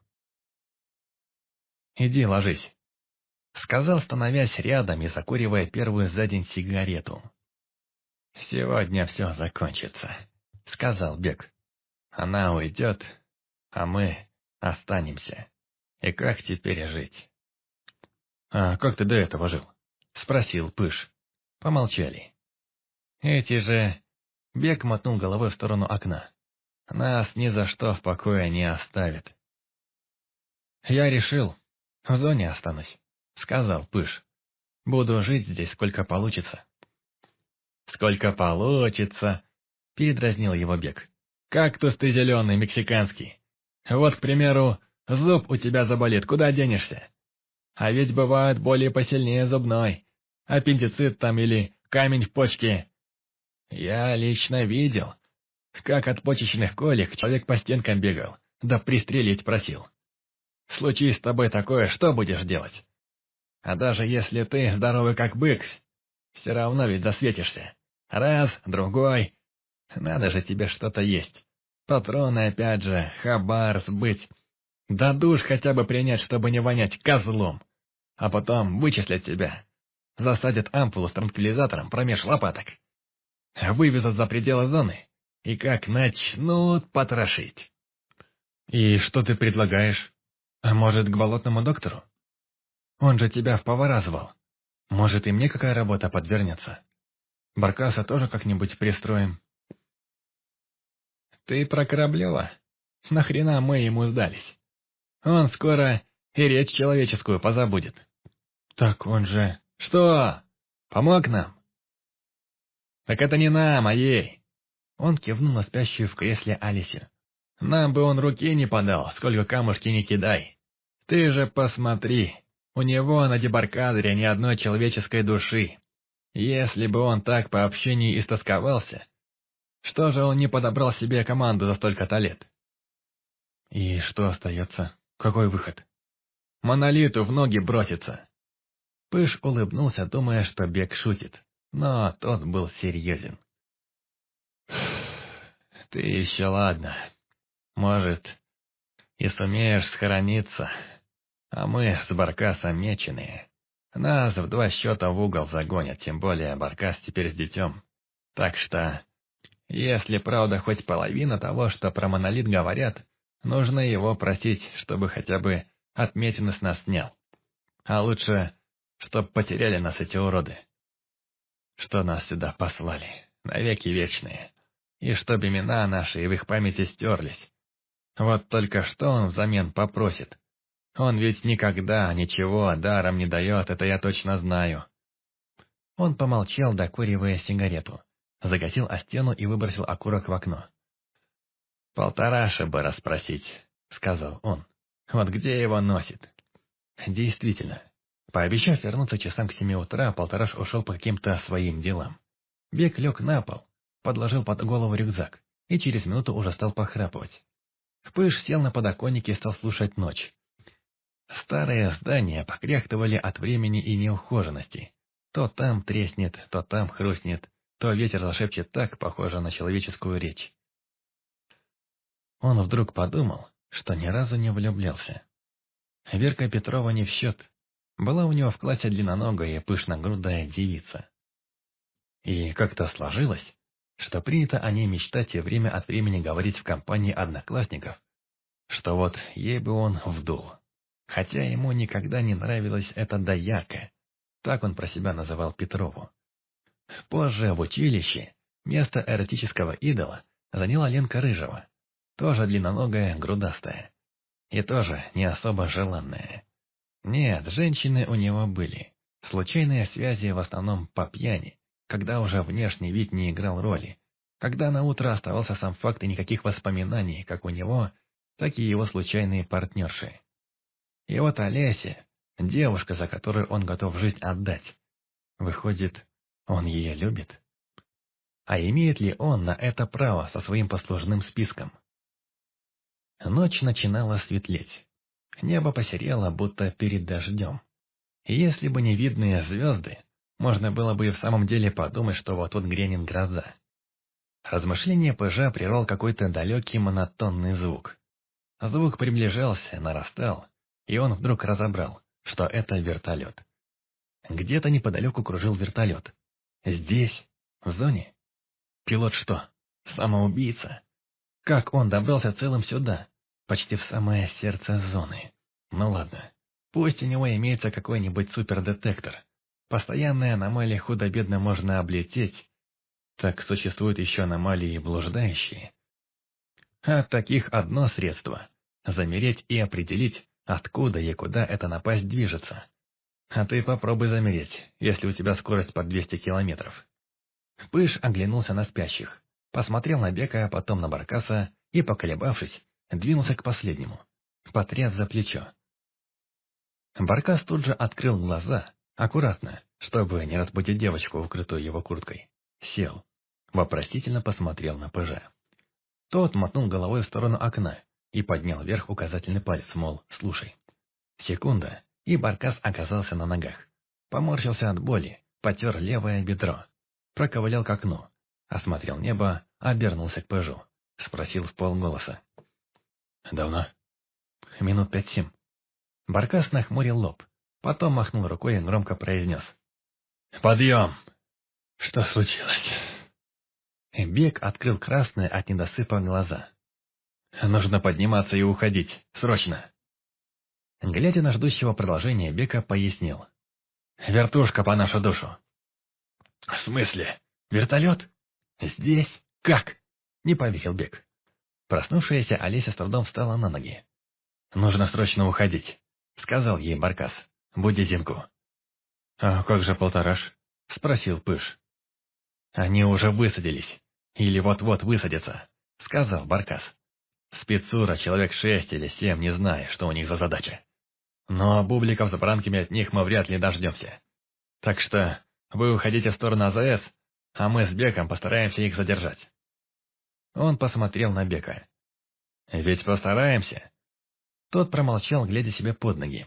Speaker 1: «Иди ложись», — сказал, становясь рядом и закуривая первую за день сигарету. «Сегодня все закончится», — сказал Бек. «Она уйдет, а мы останемся. И как теперь жить? «А как ты до этого жил?» — спросил Пыш. Помолчали. «Эти же...» — Бег мотнул головой в сторону окна. «Нас ни за что в покое не оставят». «Я решил, в зоне останусь», — сказал Пыш. «Буду жить здесь, сколько получится». «Сколько получится», — передразнил его Бег. «Кактус ты зеленый, мексиканский. Вот, к примеру, зуб у тебя заболит, куда денешься? А ведь бывают более посильнее зубной. Аппендицит там или камень в почке. Я лично видел, как от почечных колик человек по стенкам бегал, да пристрелить просил. Случись с тобой такое, что будешь делать? А даже если ты здоровый как бык, все равно ведь засветишься. Раз, другой. Надо же тебе что-то есть. Патроны опять же, хабар сбыть. Да душ хотя бы принять, чтобы не вонять козлом. А потом вычислят тебя. Засадят ампулу с транквилизатором промеж лопаток. Вывезут за пределы зоны. И как начнут потрошить. И что ты предлагаешь? А может, к болотному доктору? Он же тебя в повара звал. Может, и мне какая работа подвернется? Баркаса тоже как-нибудь пристроим. Ты про Кораблева? Нахрена мы ему сдались? Он скоро и речь человеческую позабудет. Так он же... Что? Помог нам? Так это не нам, а ей. Он кивнул на спящую в кресле Алисию. Нам бы он руки не подал, сколько камушки не кидай. Ты же посмотри, у него на дебаркадере ни одной человеческой души. Если бы он так по общению истосковался, что же он не подобрал себе команду за столько-то лет? И что остается? Какой выход? Монолиту в ноги броситься. Пыш улыбнулся, думая, что Бег шутит, но тот был серьезен. Ты еще ладно. Может, и сумеешь схорониться, а мы с Баркасом меченые. Нас в 2 счета в угол загонят, тем более Баркас теперь с детем. Так что, если правда хоть половина того, что про монолит говорят, нужно его просить, чтобы хотя бы отметины с нас снял. А лучше, чтоб потеряли нас эти уроды, что нас сюда послали, навеки вечные, и чтоб имена наши в их памяти стерлись. Вот только что он взамен попросит. Он ведь никогда ничего даром не дает, это я точно знаю. Он помолчал, докуривая сигарету, загасил о стену и выбросил окурок в окно. «Полтораши бы расспросить», — сказал он. «Вот где его носит?» Действительно. Пообещав вернуться часам к 7 утра, Полтораш ушел по каким-то своим делам. Бег лег на пол, подложил под голову рюкзак и через минуту уже стал похрапывать. Пыш сел на подоконнике и стал слушать ночь. Старые здания покряхтывали от времени и неухоженности. То там треснет, то там хрустнет, то ветер зашепчет так, похоже на человеческую речь. Он вдруг подумал, что ни разу не влюблялся. Верка Петрова не в счет. Была у него в классе длинноногая и пышногрудая девица. И как-то сложилось, что принято о ней мечтать и время от времени говорить в компании одноклассников, что вот ей бы он вдул. Хотя ему никогда не нравилась эта даяка, так он про себя называл Петрову. Позже в училище место эротического идола заняла Ленка Рыжева, тоже длинноногая, грудастая, и тоже не особо желанная. Нет, женщины у него были, случайные связи в основном по пьяни, когда уже внешний вид не играл роли, когда на утро оставался сам факт и никаких воспоминаний, как у него, так и его случайные партнерши. И вот Олеся, девушка, за которую он готов жизнь отдать. Выходит, он ее любит? А имеет ли он на это право со своим послужным списком? Ночь начинала светлеть. Небо посерело, будто перед дождем. И если бы не видные звезды, можно было бы и в самом деле подумать, что вот тут грянет гроза. Размышление пыжа прервал какой-то далекий монотонный звук. Звук приближался, нарастал, и он вдруг разобрал, что это вертолет. Где-то неподалеку кружил вертолет. Здесь, в зоне. Пилот что, самоубийца? Как он добрался целым сюда, почти в самое сердце зоны? Ну ладно, пусть у него имеется какой-нибудь супердетектор. Постоянные аномалии худо-бедно можно облететь. Так существуют еще аномалии блуждающие. А таких одно средство – замереть и определить, откуда и куда эта напасть движется. А ты попробуй замереть, если у тебя скорость под 200 километров. Пыш оглянулся на спящих, посмотрел на Бека, а потом на Баркаса и, поколебавшись, двинулся к последнему, потряс за плечо. Баркас тут же открыл глаза, аккуратно, чтобы не разбудить девочку, укрытую его курткой. Сел, вопросительно посмотрел на Пыжа. Тот мотнул головой в сторону окна и поднял вверх указательный палец, мол, слушай. Секунда, и Баркас оказался на ногах. Поморщился от боли, потер левое бедро. Проковылял к окну, осмотрел небо, обернулся к Пыжу. Спросил вполголоса. «Давно?» «Минут 5-7». Баркас нахмурил лоб, потом махнул рукой и громко произнес. «Подъем!» «Что случилось?» Бек открыл красные от недосыпа глаза. «Нужно подниматься и уходить. Срочно!» Глядя на ждущего продолжения, Бека пояснил. «Вертушка по нашу душу». «В смысле? Вертолет? Здесь? Как?» Не поверил Бек. Проснувшаяся Олеся с трудом встала на ноги. «Нужно срочно уходить», — сказал ей Баркас. «Буди Зинку». «А как же Полтораш?» — спросил Пыш. «Они уже высадились. Или вот-вот высадятся», — сказал Баркас. «Спецура человек 6 или 7, не знаю, что у них за задача. Но бубликов с бранками от них мы вряд ли дождемся. Так что вы уходите в сторону АЗС, а мы с Беком постараемся их задержать». Он посмотрел на Бека. «Ведь постараемся». Тот промолчал, глядя себе под ноги.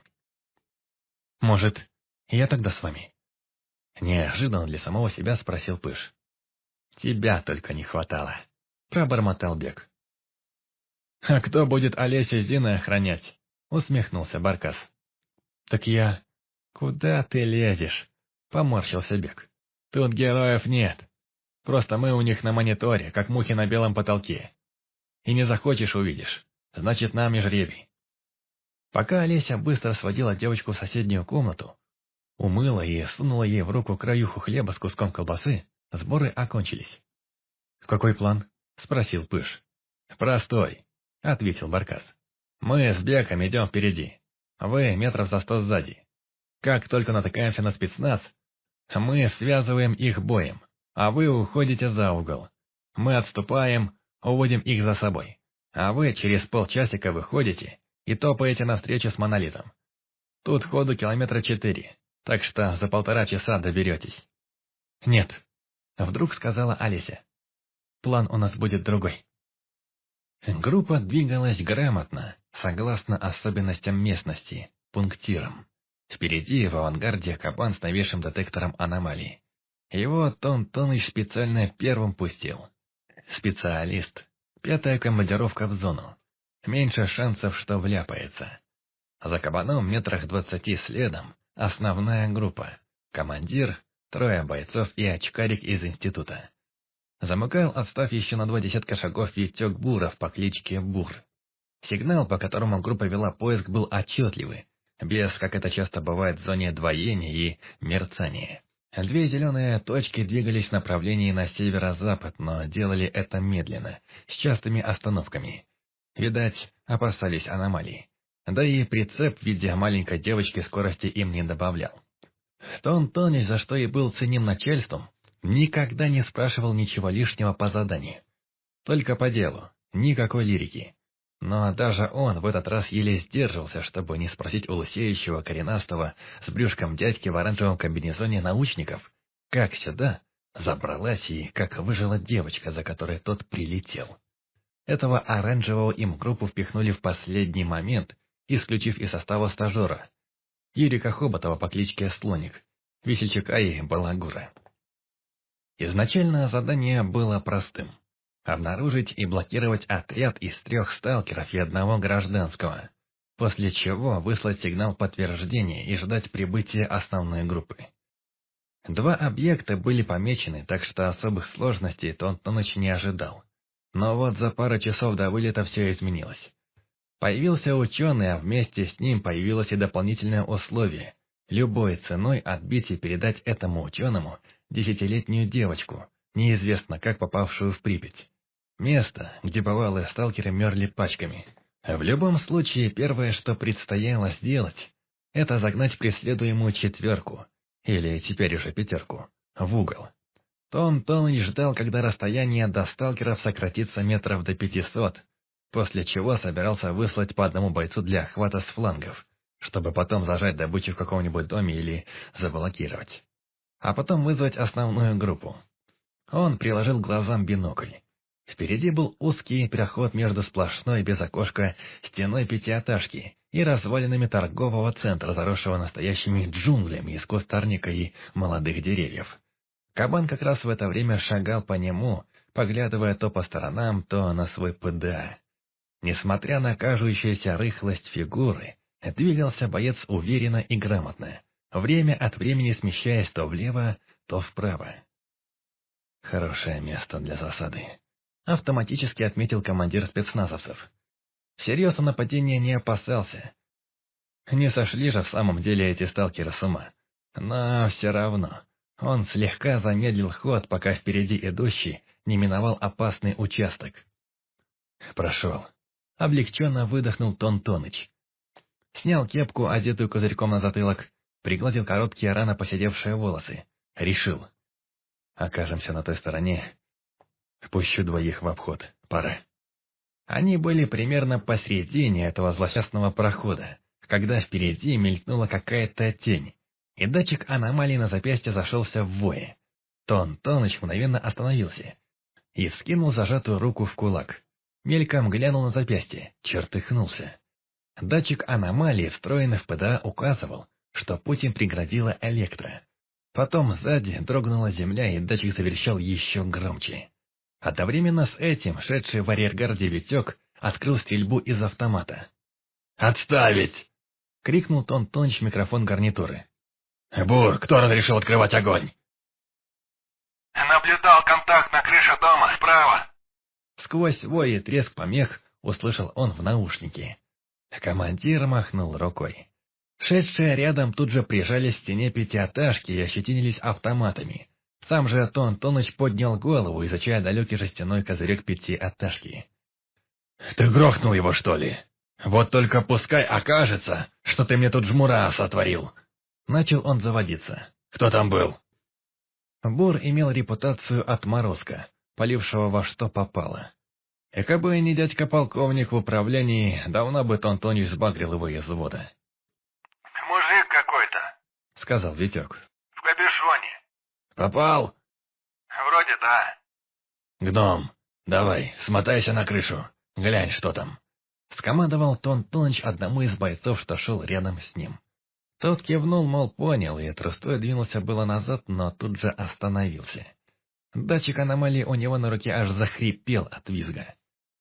Speaker 1: «Может, я тогда с вами?» Неожиданно для самого себя спросил Пыш. «Тебя только не хватало», — пробормотал Бек. «А кто будет Олесю с Диной охранять?» — усмехнулся Баркас. «Так я...» «Куда ты лезешь?» — поморщился Бек. «Тут героев нет. Просто мы у них на мониторе, как мухи на белом потолке. И не захочешь — увидишь. Значит, нам и жребий». Пока Олеся быстро сводила девочку в соседнюю комнату, умыла и сунула ей в руку краюху хлеба с куском колбасы, сборы окончились. «Какой план?» — спросил Пыш. «Простой», — ответил Баркас. «Мы с Беком идем впереди. Вы метров за 100 сзади. Как только натыкаемся на спецназ, мы связываем их боем, а вы уходите за угол. Мы отступаем, уводим их за собой, а вы через полчасика выходите и топаете навстречу с монолитом. Тут ходу километра 4, так что за 1,5 часа доберетесь». «Нет», — вдруг сказала Олеся. «План у нас будет другой». Группа двигалась грамотно, согласно особенностям местности, пунктирам. Впереди, в авангарде, кабан с новейшим детектором аномалий. Его Тон Тоныч специально первым пустил. Специалист. 5-я командировка в зону. Меньше шансов, что вляпается. За кабаном метрах 20 следом основная группа. Командир, 3 бойцов и очкарик из института. Замыкал, отстав еще на 2 десятка шагов, Витек Буров по кличке Бур. Сигнал, по которому группа вела поиск, был отчетливый, без, как это часто бывает, в зоне двоения и мерцания. 2 зеленые точки двигались в направлении на северо-запад, но делали это медленно, с частыми остановками. Видать, опасались аномалий. Да и прицеп в виде маленькой девочки скорости им не добавлял. Тон Тоныч, за что и был ценим начальством, никогда не спрашивал ничего лишнего по заданию. Только по делу, никакой лирики. Но даже он в этот раз еле сдерживался, чтобы не спросить у лысеющего коренастого с брюшком дядьки в оранжевом комбинезоне научников, как сюда забралась и как выжила девочка, за которой тот прилетел. Этого оранжевого им в группу впихнули в последний момент, исключив из состава стажера, Юрика Хоботова по кличке Слоник, весельчака и балагура. Изначально задание было простым. Обнаружить и блокировать отряд из 3 сталкеров и 1 гражданского, после чего выслать сигнал подтверждения и ждать прибытия основной группы. 2 объекта были помечены, так что особых сложностей Тон Тоныч не ожидал. Но вот за пару часов до вылета все изменилось. Появился ученый, а вместе с ним появилось и дополнительное условие. Любой ценой отбить и передать этому ученому 10-летнюю девочку, неизвестно как попавшую в Припять. Место, где бывалые сталкеры мерли пачками. В любом случае, первое, что предстояло сделать, это загнать преследуемую четверку, или теперь уже пятерку, в угол. Тон-Тоныч ждал, когда расстояние до сталкеров сократится метров до 500, после чего собирался выслать по одному бойцу для охвата с флангов, чтобы потом зажать добычу в каком-нибудь доме или заблокировать. А потом вызвать основную группу. Он приложил к глазам бинокль. Впереди был узкий проход между сплошной, без окошка, стеной пятиэтажки и развалинами торгового центра, заросшего настоящими джунглями из кустарника и молодых деревьев. Кабан как раз в это время шагал по нему, поглядывая то по сторонам, то на свой ПДА. Несмотря на кажущуюся рыхлость фигуры, двигался боец уверенно и грамотно, время от времени смещаясь то влево, то вправо. Хорошее место для засады. Автоматически отметил командир спецназовцев. Всерьез он нападения не опасался. Не сошли же в самом деле эти сталкеры с ума. Но все равно. Он слегка замедлил ход, пока впереди идущий не миновал опасный участок. Прошел. Облегченно выдохнул Тон-Тоныч. Снял кепку, одетую козырьком на затылок, пригладил короткие рано поседевшие волосы. Решил. Окажемся на той стороне. Пущу двоих в обход. Пора. Они были примерно посредине этого злосчастного прохода, когда впереди мелькнула какая-то тень, и датчик аномалии на запястье зашелся в вое. Тон-Тоныч мгновенно остановился и вскинул зажатую руку в кулак. Мельком глянул на запястье, чертыхнулся. Датчик аномалии, встроенный в ПДА, указывал, что путь им преградила электро. Потом сзади дрогнула земля, и датчик заверещал еще громче. Одновременно с этим шедший в арьергарде Витек открыл стрельбу из автомата. «Отставить!» — крикнул Тон-Тоныч в микрофон гарнитуры. «Бур, кто разрешил открывать огонь?»
Speaker 2: «Наблюдал контакт на крыше дома, справа!»
Speaker 1: Сквозь вой и треск помех услышал он в наушнике. Командир махнул рукой. Шедшие рядом тут же прижались к стене пятиэтажки и ощетинились автоматами. Сам же Тон-Тоныч поднял голову, изучая далекий жестяной козырек пятиэтажки. «Ты грохнул его, что ли? Вот только пускай окажется, что ты мне тут жмура сотворил!» Начал он заводиться. «Кто там был?» Бур имел репутацию отморозка, полившего во что попало. И кабы не дядька-полковник в управлении, давно бы Тон-Тоныч сбагрил его из взвода.
Speaker 2: «Мужик какой-то»,
Speaker 1: — сказал Витек.
Speaker 2: «в капюшоне».
Speaker 1: «Попал?»
Speaker 2: «Вроде да».
Speaker 1: «Гном, давай, смотайся на крышу, глянь, что там», — скомандовал Тон-Тоныч одному из бойцов, что шел рядом с ним. Тот кивнул, мол, понял, и трустой двинулся было назад, но тут же остановился. Датчик аномалии у него на руке аж захрипел от визга.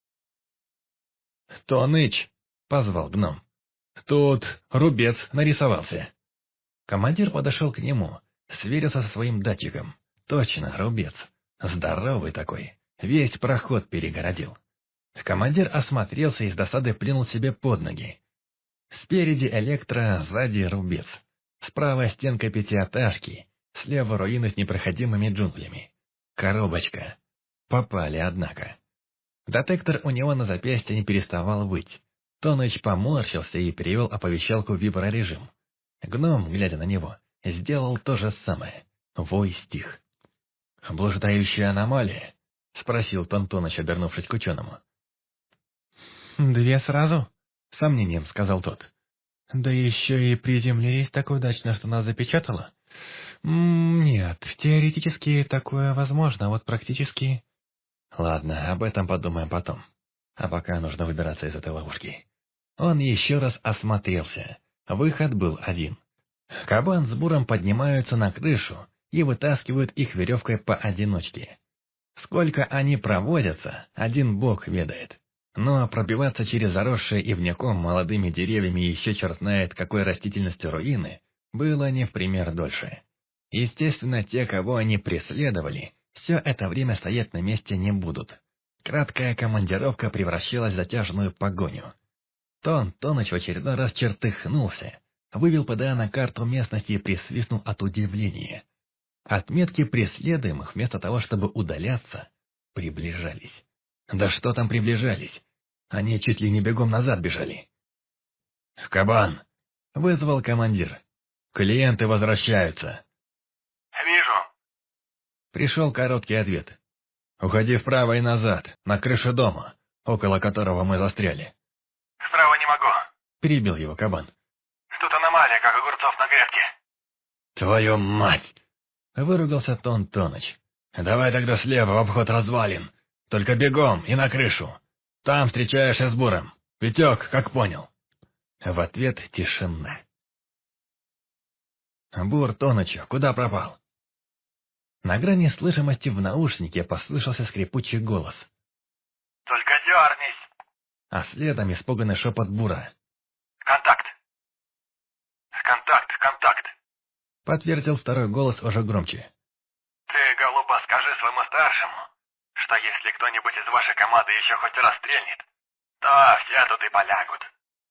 Speaker 1: «Тоныч!» — позвал гном. «Тут рубец нарисовался». Командир подошел к нему, сверился со своим датчиком. Точно, рубец. Здоровый такой. Весь проход перегородил. Командир осмотрелся и с досады плюнул себе под ноги. Спереди электро, сзади рубец. Справа стенка пятиэтажки, слева руины с непроходимыми джунглями. Коробочка. Попали, однако. Детектор у него на запястье не переставал выть. Тоныч поморщился и перевел оповещалку в виброрежим. Гном, глядя на него, сделал то же самое. Вой стих. «Блуждающая аномалия?» — спросил Тон-Тоныч, обернувшись к ученому. «Две сразу?» — сомнением сказал тот. «Да еще и приземлились так удачно, что нас запечатало?» «Нет, теоретически такое возможно, а вот практически...» «Ладно, об этом подумаем потом. А пока нужно выбираться из этой ловушки». Он еще раз осмотрелся. Выход был один. Кабан с Буром поднимаются на крышу и вытаскивают их веревкой поодиночке. Сколько они проводятся, один бог ведает. Но пробиваться через заросшие ивняком молодыми деревьями и еще черт знает какой растительностью руины было не в пример дольше. Естественно, те, кого они преследовали, все это время стоять на месте не будут. Краткая командировка превращалась в затяжную погоню. Тоныч в очередной раз чертыхнулся, вывел ПДА на карту местности и присвистнул от удивления. Отметки преследуемых, вместо того, чтобы удаляться, приближались. Да что там приближались? Они чуть ли не бегом назад бежали. «Кабан!» — вызвал командир. «Клиенты возвращаются».
Speaker 2: «Вижу».
Speaker 1: Пришел короткий ответ. «Уходи вправо и назад, на крышу дома, около которого мы застряли».
Speaker 2: «Вправо не могу».
Speaker 1: Перебил его кабан.
Speaker 2: «Тут аномалия, как огурцов на грядке».
Speaker 1: «Твою мать!» — выругался Тоныч. «Давай тогда слева в обход развалин. Только бегом и на крышу. Там встречаешься с Буром. Витек, как понял». В ответ тишина. «Бур, Тонычу, куда пропал?» На грани слышимости в наушнике послышался скрипучий голос.
Speaker 2: «Только дернись».
Speaker 1: А следом испуганный шепот Бура.
Speaker 2: «Контакт». «Контакт».
Speaker 1: Подтвердил второй голос уже громче.
Speaker 2: «Ты, голуба, скажи своему старшему, что если кто-нибудь из вашей команды еще хоть раз стрельнет, то все тут и полягут».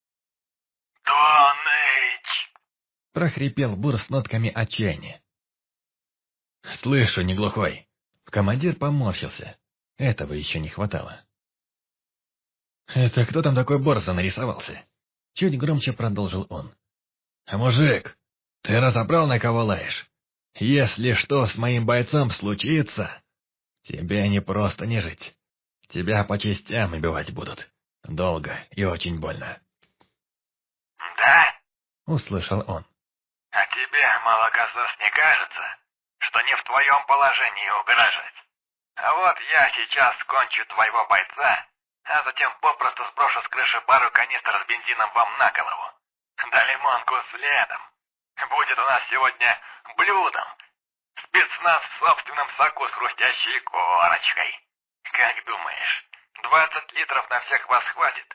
Speaker 2: «Тоныч!»
Speaker 1: — прохрипел Бур с нотками отчаяния. «Слышу, не глухой». Командир поморщился. Этого еще не хватало. «Это кто там такой борзо нарисовался?» Чуть громче продолжил он. «Мужик, ты разобрал, на кого лаешь? Если что с моим бойцом случится, тебе не просто не жить. Тебя по частям убивать будут. Долго и очень больно».
Speaker 2: «Да?»
Speaker 1: — услышал он.
Speaker 2: «А тебе, молокосос, не кажется, что не в твоем положении угрожать? А вот я сейчас кончу твоего бойца, а затем попросту сброшу с крыши пару канистр с бензином вам на голову. Да лимонку следом. Будет у нас сегодня блюдом. Спецназ в собственном соку с хрустящей корочкой. Как думаешь, 20 литров на всех вас хватит?»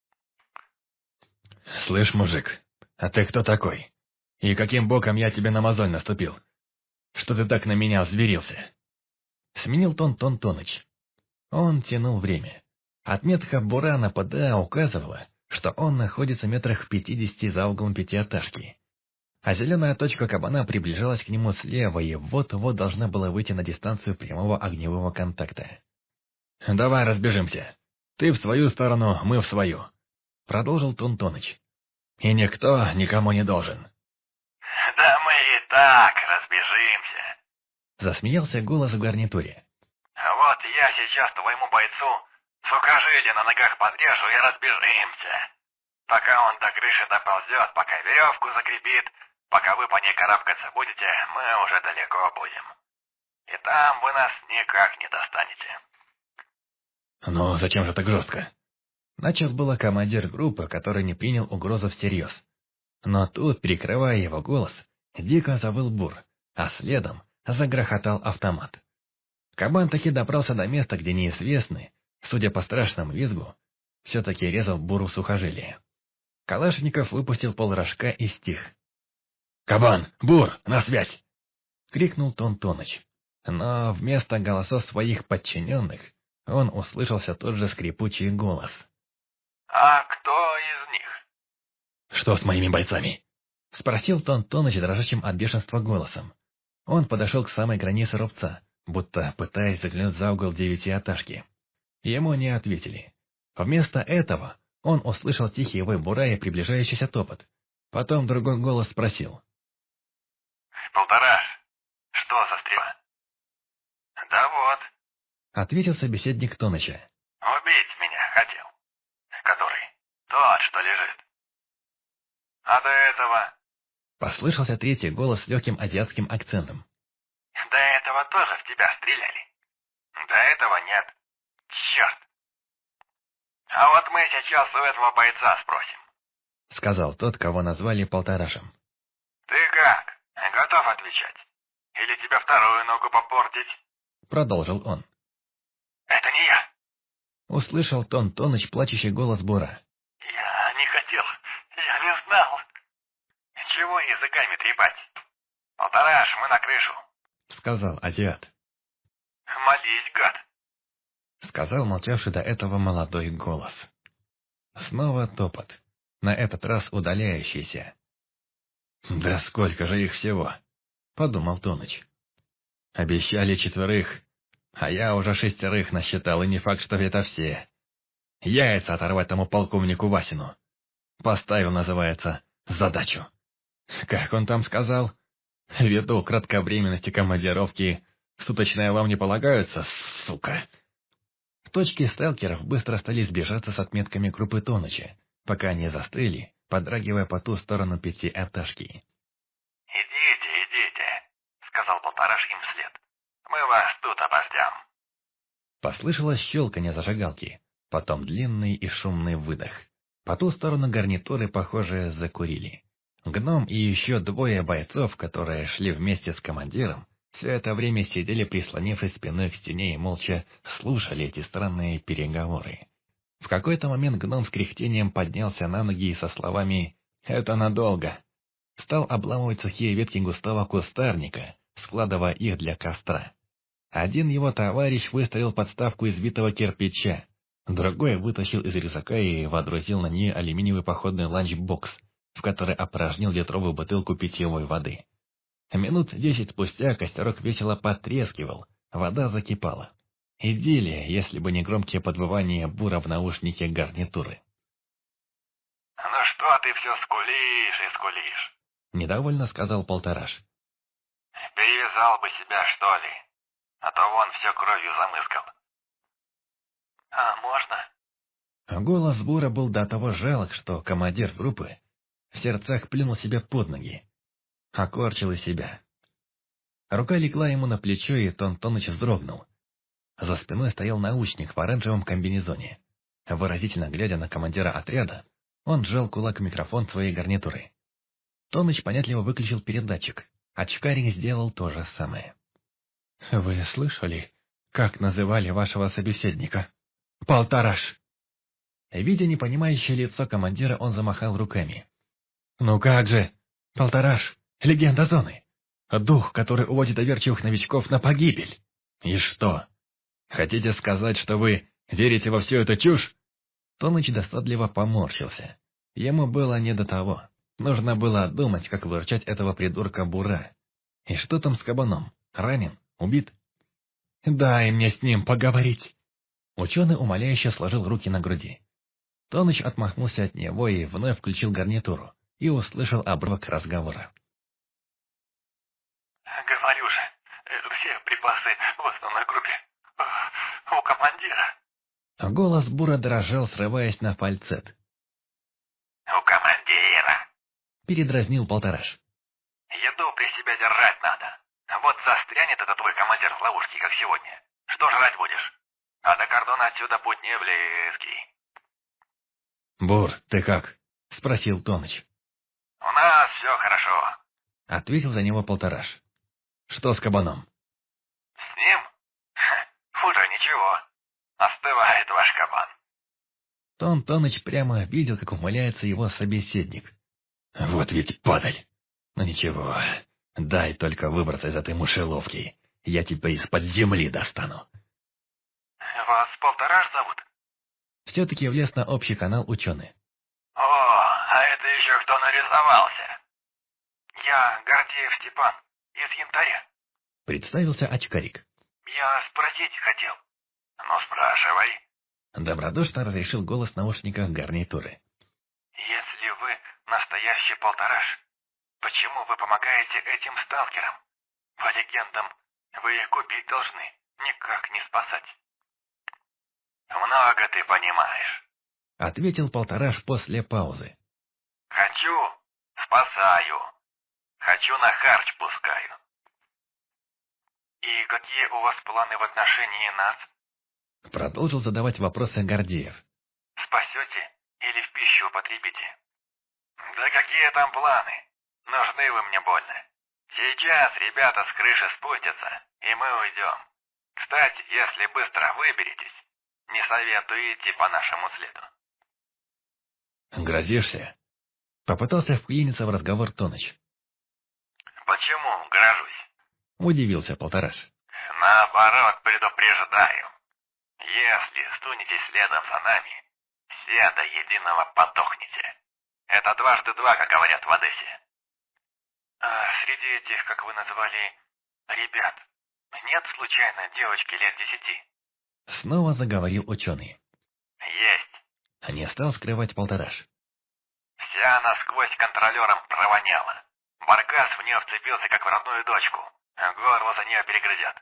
Speaker 1: «Слышь, мужик, а ты кто такой? И каким боком я тебе на мозоль наступил? Что ты так на меня взверился?» Сменил тон Тоныч. Он тянул время. Отметка Бура на ПДА указывала, что он находится метрах в 50 за углом пятиэтажки. А зеленая точка кабана приближалась к нему слева и вот-вот должна была выйти на дистанцию прямого огневого контакта. «Давай разбежимся. Ты в свою сторону, мы в свою», — продолжил Тоныч. «И никто никому не должен».
Speaker 2: «Да мы и так разбежимся»,
Speaker 1: — засмеялся голос в гарнитуре.
Speaker 2: «А вот я сейчас твоему бойцу сухожилия на ногах подрежу и разбежимся. Пока он до крыши доползет, пока веревку закрепит, пока вы по ней карабкаться будете, мы уже далеко будем. И там вы нас никак не достанете».
Speaker 1: «Ну, зачем же так жестко?» Начал было командир группы, который не принял угрозу всерьез. Но тут, перекрывая его голос, дико завыл Бур, а следом загрохотал автомат. Кабан таки добрался до места, где неизвестный, судя по страшному визгу, все-таки резал Буру сухожилие. Калашников выпустил полрожка и стих. «Кабан! Бур! На связь!» — крикнул Тоныч. Но вместо голосов своих подчиненных он услышался тот же скрипучий голос.
Speaker 2: «А кто из них?»
Speaker 1: «Что с моими бойцами?» — спросил Тоныч дрожащим от бешенства голосом. Он подошел к самой границе рубца, будто пытаясь заглянуть за угол девятиэтажки. Ему не ответили. Вместо этого он услышал тихий вой Бура и приближающийся топот. Потом другой голос спросил.
Speaker 2: «Полтораш, что за стрела?» «Да вот»,
Speaker 1: — ответил собеседник Тоныча.
Speaker 2: «убить меня хотел. Который? Тот, что лежит. А до этого?»
Speaker 1: Послышался третий голос с легким азиатским акцентом.
Speaker 2: «До этого тоже в тебя стреляли?» «До этого нет. Черт! А вот мы сейчас у этого бойца спросим»,
Speaker 1: — сказал тот, кого назвали Полторашем.
Speaker 2: «Ты как? Готов отвечать? Или тебе вторую ногу попортить?»
Speaker 1: — продолжил он.
Speaker 2: «Это не я».
Speaker 1: Услышал Тоныч плачущий голос Бура.
Speaker 2: «Я не хотел. Я не знал. Чего языками трепать? Полтораш, мы на крышу»,
Speaker 1: — сказал азиат.
Speaker 2: «Молись, гад»,
Speaker 1: — сказал молчавший до этого молодой голос. Снова топот. на этот раз удаляющийся. «Да сколько же их всего?» — подумал Тоныч. «Обещали 4, а я уже 6 насчитал, и не факт, что это все. Яйца оторвать тому полковнику Васину. Поставил, называется, задачу. Как он там сказал? Ввиду кратковременности командировки, суточные вам не полагаются, сука». Точки сталкеров быстро стали сближаться с отметками группы Тоныча, пока они застыли, подрагивая по ту сторону 5-этажки.
Speaker 2: «Идите», — сказал Полтораш им вслед. «Мы вас тут обождем».
Speaker 1: Послышалось щелканье зажигалки, потом длинный и шумный выдох. По ту сторону гарнитуры, похоже, закурили. Гном и еще 2 бойцов, которые шли вместе с командиром, все это время сидели, прислонившись спиной к стене, и молча слушали эти странные переговоры. В какой-то момент гном с кряхтением поднялся на ноги и со словами «Это надолго» стал обламывать сухие ветки густого кустарника, складывая их для костра. Один его товарищ выставил подставку из битого кирпича, другой вытащил из рюкзака и водрузил на нее алюминиевый походный ланчбокс, в который опорожнил литровую бутылку питьевой воды. Минут 10 спустя костерок весело потрескивал, вода закипала. Идиллия, если бы не громкие подвывания бура в наушнике гарнитуры.
Speaker 2: «Ну что ты все скулишь и скулишь?»
Speaker 1: — недовольно сказал Полтораш.
Speaker 2: «Перевязал бы себя, что ли? А то вон все кровью замыскал». «А можно?»
Speaker 1: Голос бура был до того жалок, что командир группы в сердцах плюнул себе под ноги. Окорчил из себя. Рука легла ему на плечо, и Тоныч вздрогнул. За спиной стоял научник в оранжевом комбинезоне. Выразительно глядя на командира отряда, он сжал кулак в микрофон своей гарнитуры. Тоныч понятливо выключил передатчик. Очкарик сделал то же самое. «Вы слышали, как называли вашего собеседника? Полтораш!» Видя непонимающее лицо командира, он замахал руками. «Ну как же! Полтораш! Легенда зоны! Дух, который уводит доверчивых новичков на погибель! И что? Хотите сказать, что вы верите во всю эту чушь?» Тоныч досадливо поморщился. Ему было не до того. Нужно было думать, как выручать этого придурка Бура. И что там с кабаном? Ранен? Убит? «Дай мне с ним поговорить!» Ученый умоляюще сложил руки на груди. Тоныч отмахнулся от него и вновь включил гарнитуру и услышал обрывок разговора.
Speaker 2: «Говорю же, все припасы в основной группе у командира».
Speaker 1: Голос Бура дрожал, срываясь на фальцет.
Speaker 2: «У командира»,
Speaker 1: — передразнил Полтораш.
Speaker 2: «Еду при себе держать надо. Вот застрянет этот твой командир в ловушке, как сегодня. Что жрать будешь? А до кордона отсюда путь не близкий».
Speaker 1: «Бур, ты как?» — спросил Тоныч.
Speaker 2: «У нас все хорошо»,
Speaker 1: — ответил за него Полтораш. «Что с кабаном?»
Speaker 2: «С ним? Хуже ничего. Остывает ваш кабан».
Speaker 1: Тоныч прямо видел, как ухмыляется его собеседник. «Вот ведь падаль! Ну ничего, дай только выбраться из этой мышеловки. Я тебя из-под земли достану».
Speaker 2: «Вас Полтораш зовут?»
Speaker 1: Все-таки влез на общий канал ученый.
Speaker 2: «О, а это еще кто нарисовался?» «Я Гордеев Степан, из Янтаря».
Speaker 1: Представился очкарик.
Speaker 2: «Я спросить хотел». «Ну, спрашивай».
Speaker 1: Добродушно разрешил голос в наушниках гарнитуры.
Speaker 2: «Если вы настоящий Полтораш, почему вы помогаете этим сталкерам? По легендам, вы их купить должны, никак не спасать». «Много ты понимаешь»,
Speaker 1: — ответил Полтораш после паузы.
Speaker 2: «Хочу — спасаю. Хочу — на харч пускаю». «И какие у вас планы в отношении нас?»
Speaker 1: Продолжил задавать вопросы Гордеев.
Speaker 2: «Спасете или в пищу употребите?» «Да какие там планы? Нужны вы мне больно. Сейчас ребята с крыши спустятся, и мы уйдем. Кстати, если быстро выберетесь, не советую идти по нашему следу».
Speaker 1: «Грозишься?» — попытался вклиниться в разговор Тоныч.
Speaker 2: «Почему грожусь?»
Speaker 1: — удивился Полтораш.
Speaker 2: «Наоборот, предупреждаю. Если стунетесь следом за нами, все до единого подохнете. Это дважды два, как говорят в Одессе. А среди этих, как вы назвали, ребят, нет случайно девочки лет 10?
Speaker 1: Снова заговорил ученый.
Speaker 2: Есть.
Speaker 1: Не стал скрывать Полтораш.
Speaker 2: Вся насквозь контролером провоняла. Баркас в нее вцепился, как в родную дочку. Горло за нее перегрызет.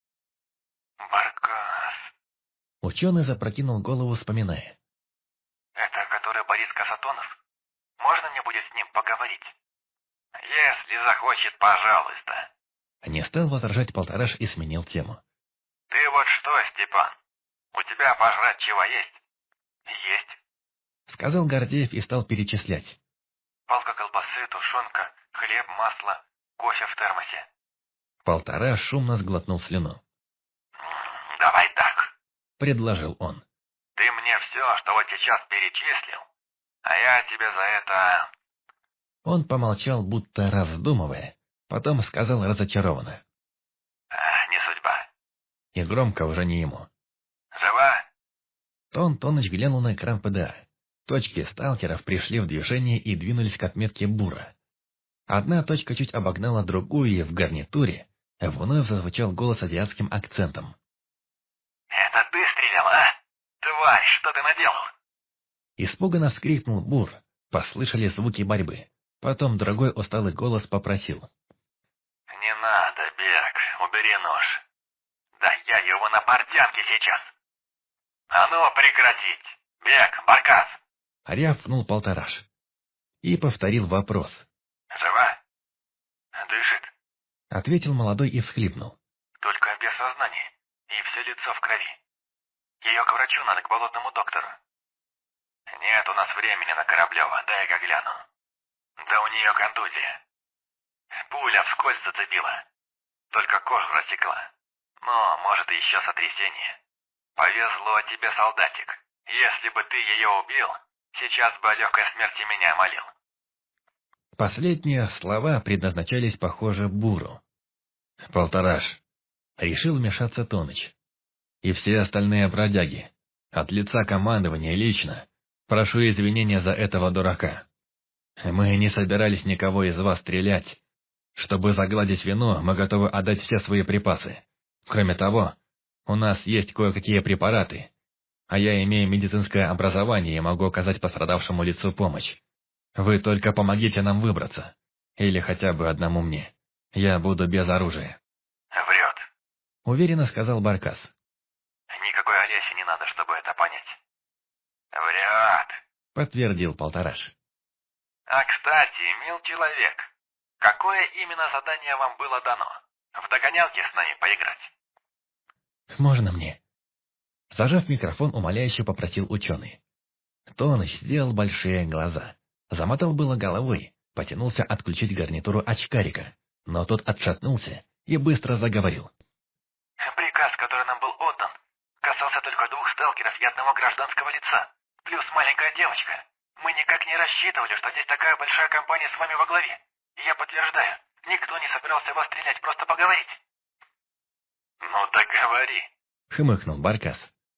Speaker 2: Баркас.
Speaker 1: Ученый запрокинул голову, вспоминая.
Speaker 2: Это который Борис Касатонов? Можно мне будет с ним поговорить? Если захочет, пожалуйста.
Speaker 1: Не стал возражать Полтораш и сменил тему.
Speaker 2: Ты вот что, Степан, у тебя пожрать чего есть? Есть.
Speaker 1: Сказал Гордеев и стал перечислять.
Speaker 2: Палка колбасы, тушенка, хлеб, масло, кофе в термосе.
Speaker 1: Полтораш шумно сглотнул слюну.
Speaker 2: Давай так,
Speaker 1: Предложил он.
Speaker 2: ты мне все, что вот сейчас перечислил, а я тебе за это...
Speaker 1: Он помолчал, будто раздумывая, потом сказал разочарованно.
Speaker 2: Не судьба.
Speaker 1: И громко уже не ему.
Speaker 2: Жива?
Speaker 1: Тоныч глянул на экран ПДА. Точки сталкеров пришли в движение и двинулись к отметке бура. Одна точка чуть обогнала другую, и в гарнитуре вновь зазвучал голос азиатским акцентом.
Speaker 2: Это ты стрелял, а? Тварь, что ты наделал?
Speaker 1: Испуганно вскрикнул бур. Послышались звуки борьбы. Потом другой усталый голос попросил.
Speaker 2: Не надо, Бег, убери нож. Да я его на портянке сейчас. А ну, прекратить. Бег, Баркас.
Speaker 1: Рявкнул Полтораш. И повторил вопрос.
Speaker 2: Жива? Дышит.
Speaker 1: Ответил молодой и всхлипнул.
Speaker 2: Только без сознания. И все лицо в крови. Ее к врачу надо, к болотному доктору. Нет у нас времени на Кораблева, дай-ка гляну. Да у нее контузия. Пуля вскользь зацепила. Только кожу рассекла. Но, может, и еще сотрясение. Повезло тебе, солдатик. Если бы ты ее убил, сейчас бы о легкой смерти меня молил.
Speaker 1: Последние слова предназначались, похоже, буру. Полтораш. Решил вмешаться Тоныч. И все остальные бродяги. От лица командования лично. Прошу извинения за этого дурака. Мы не собирались никого из вас стрелять. Чтобы загладить вину, мы готовы отдать все свои припасы. Кроме того, у нас есть кое-какие препараты, а я имею медицинское образование и могу оказать пострадавшему лицу помощь. Вы только помогите нам выбраться. Или хотя бы одному мне. Я буду без оружия.
Speaker 2: Врет.
Speaker 1: Уверенно сказал Баркас.
Speaker 2: Никакой Олесе не надо, чтобы это понять. Врет.
Speaker 1: Подтвердил Полтораш.
Speaker 2: А, кстати, мил человек, какое именно задание вам было дано? В догонялки с нами поиграть?
Speaker 1: Можно мне? Зажав микрофон, умоляюще попросил ученый. Тоныч сделал большие глаза. Замотал было головой, потянулся отключить гарнитуру очкарика, но тот отшатнулся и быстро заговорил.
Speaker 2: Приказ, который нам был отдан, касался только 2 сталкеров и 1 гражданского лица, плюс маленькая девочка. Мы никак не рассчитывали, что здесь такая большая компания с вами во главе. Я подтверждаю, никто не собирался вас стрелять, просто поговорить. Ну так говори.
Speaker 1: Хмыкнул Баркас.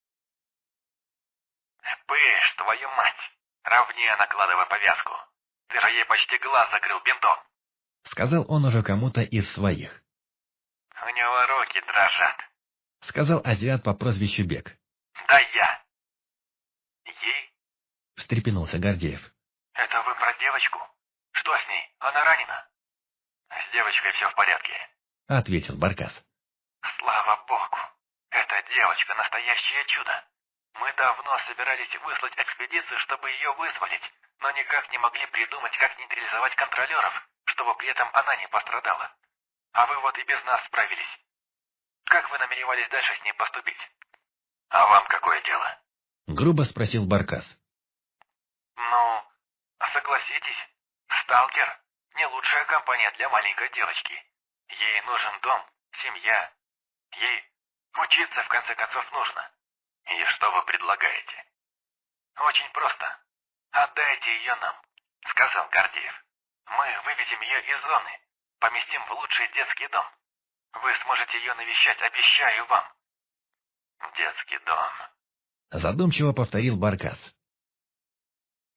Speaker 2: Пыш, твою мать. Ровнее накладывай повязку. Ты же ей почти глаз закрыл бинтом.
Speaker 1: Сказал он уже кому-то из своих.
Speaker 2: У него руки дрожат.
Speaker 1: Сказал азиат по прозвищу Бег.
Speaker 2: Да я. Ей?
Speaker 1: Встрепенулся Гордеев.
Speaker 2: Это вы про девочку? Что с ней? Она ранена? С девочкой все в порядке.
Speaker 1: Ответил Баркас.
Speaker 2: Слава богу. Эта девочка настоящее чудо. Мы давно собирались выслать экспедицию, чтобы ее вызволить, но никак не могли придумать, как нейтрализовать контролеров, чтобы при этом она не пострадала. А вы вот и без нас справились. Как вы намеревались дальше с ней поступить? А вам какое дело?
Speaker 1: Грубо спросил Баркас.
Speaker 2: Ну, согласитесь, сталкер — не лучшая компания для маленькой девочки. Ей нужен дом, семья. Ей учиться, в конце концов, нужно. И что вы предлагаете? Очень просто. Отдайте ее нам, сказал Гордеев. Мы вывезем ее из зоны, поместим в лучший детский дом. Вы сможете ее навещать, обещаю вам. Детский дом.
Speaker 1: Задумчиво повторил Баркас.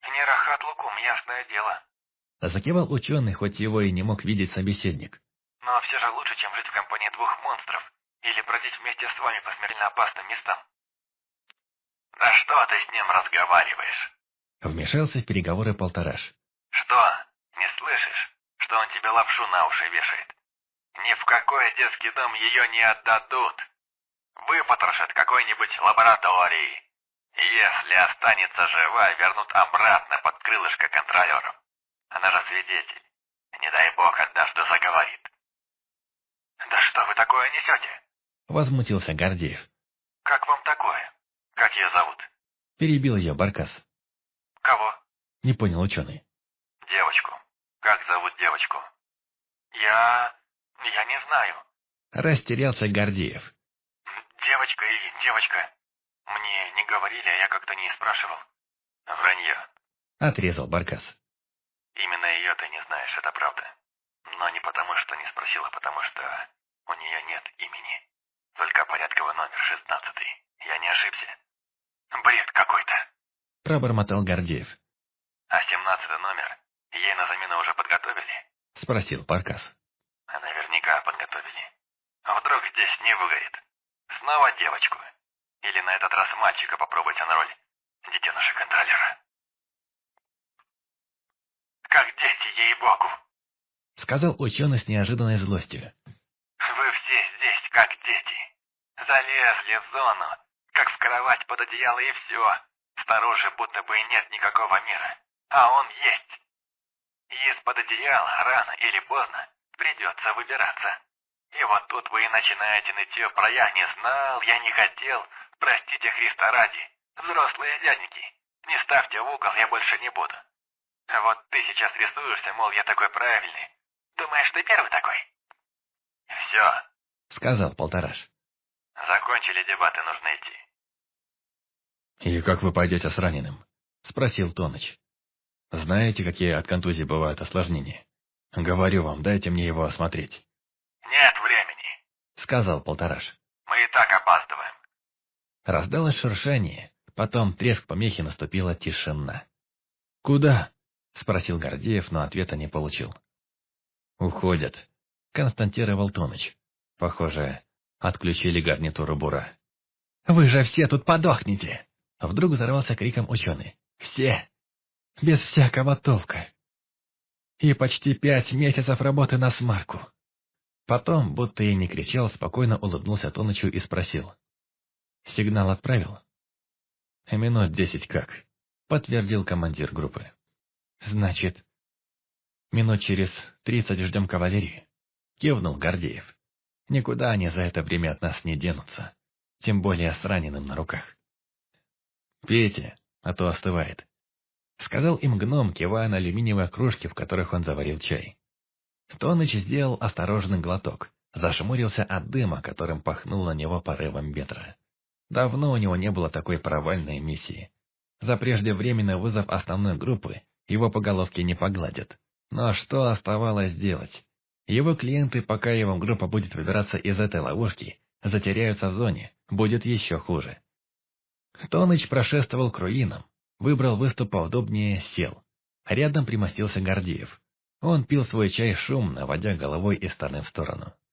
Speaker 2: Не Рахат Лукум, ясное дело.
Speaker 1: Закивал ученый, хоть его и не мог видеть собеседник.
Speaker 2: Но все же лучше, чем жить в компании двух монстров или бродить вместе с вами по смертельно опасным местам. Да что ты с ним разговариваешь?
Speaker 1: Вмешался в переговоры Полтораш.
Speaker 2: Что, не слышишь, что он тебе лапшу на уши вешает? Ни в какой детский дом ее не отдадут. Выпотрошат какой-нибудь лаборатории. Если останется жива, вернут обратно под крылышко контролеру. Она же свидетель. Не дай бог, однажды заговорит. Да что вы такое несете?
Speaker 1: Возмутился Гордеев.
Speaker 2: Как вам такое? Как ее зовут?
Speaker 1: Перебил ее Баркас.
Speaker 2: Кого?
Speaker 1: Не понял ученый.
Speaker 2: Девочку. Как зовут девочку? Я не знаю.
Speaker 1: Растерялся Гордеев.
Speaker 2: Девочка и девочка. Мне не говорили, а я как-то не спрашивал. Вранье.
Speaker 1: Отрезал Баркас.
Speaker 2: Именно ее ты не знаешь, это правда. Но не потому, что не спросила, потому что у нее нет имени. Только порядковый номер 16. Я не ошибся. Бред какой-то.
Speaker 1: Пробормотал Гордеев.
Speaker 2: А 17 номер ей на замену уже подготовили?
Speaker 1: Спросил Баркас.
Speaker 2: Наверняка подготовили. А вдруг здесь не выгорит? Снова девочку? Или на этот раз мальчика попробуйте на роль детеныша-контролера? Как дети, ей-богу!
Speaker 1: Сказал ученый с неожиданной злостью.
Speaker 2: Вы все здесь как дети. Залезли в зону, как в кровать под одеяло и все. Снаружи будто бы и нет никакого мира. А он есть. Из-под одеяла рано или поздно придется выбираться. И вот тут вы и начинаете нытье про «я не знал, я не хотел». Простите Христа ради, взрослые дяденьки, не ставьте в угол, я больше не буду. А вот ты сейчас рисуешься, мол, я такой правильный. Думаешь, ты первый такой? Все,
Speaker 1: Сказал Полтораш.
Speaker 2: закончили дебаты, нужно идти.
Speaker 1: И как вы пойдете с раненым? Спросил Тоныч. Знаете, какие от контузии бывают осложнения? Говорю вам, дайте мне его осмотреть.
Speaker 2: Нет времени,
Speaker 1: Сказал Полтораш.
Speaker 2: мы и так опаздываем.
Speaker 1: Раздалось шуршание, потом треск помехи, наступила тишина. «Куда?» — спросил Гордеев, но ответа не получил. «Уходят», — констатировал Тоныч. «Похоже, отключили гарнитуру бура». «Вы же все тут подохнете!» Вдруг взорвался криком ученый. «Все! Без всякого толка! И почти 5 месяцев работы на смарку!» Потом, будто и не кричал, спокойно улыбнулся Тонычу и спросил. «Сигнал отправил?» «Минут 10 как», — подтвердил командир группы. «Значит, минут через 30 ждем кавалерии», — кивнул Гордеев. «Никуда они за это время от нас не денутся, тем более с раненым на руках». «Пейте, а то остывает», — сказал им гном, кивая на алюминиевые кружки, в которых он заварил чай. Тоныч сделал осторожный глоток, зашмурился от дыма, которым пахнул на него порывом ветра. Давно у него не было такой провальной миссии. За преждевременный вызов основной группы его по головке не погладят. Но что оставалось делать? Его клиенты, пока его группа будет выбираться из этой ловушки, затеряются в зоне, будет еще хуже. Тоныч прошествовал к руинам, выбрал выступ поудобнее, сел. Рядом примостился Гордеев. Он пил свой чай шумно, водя головой из стороны в сторону.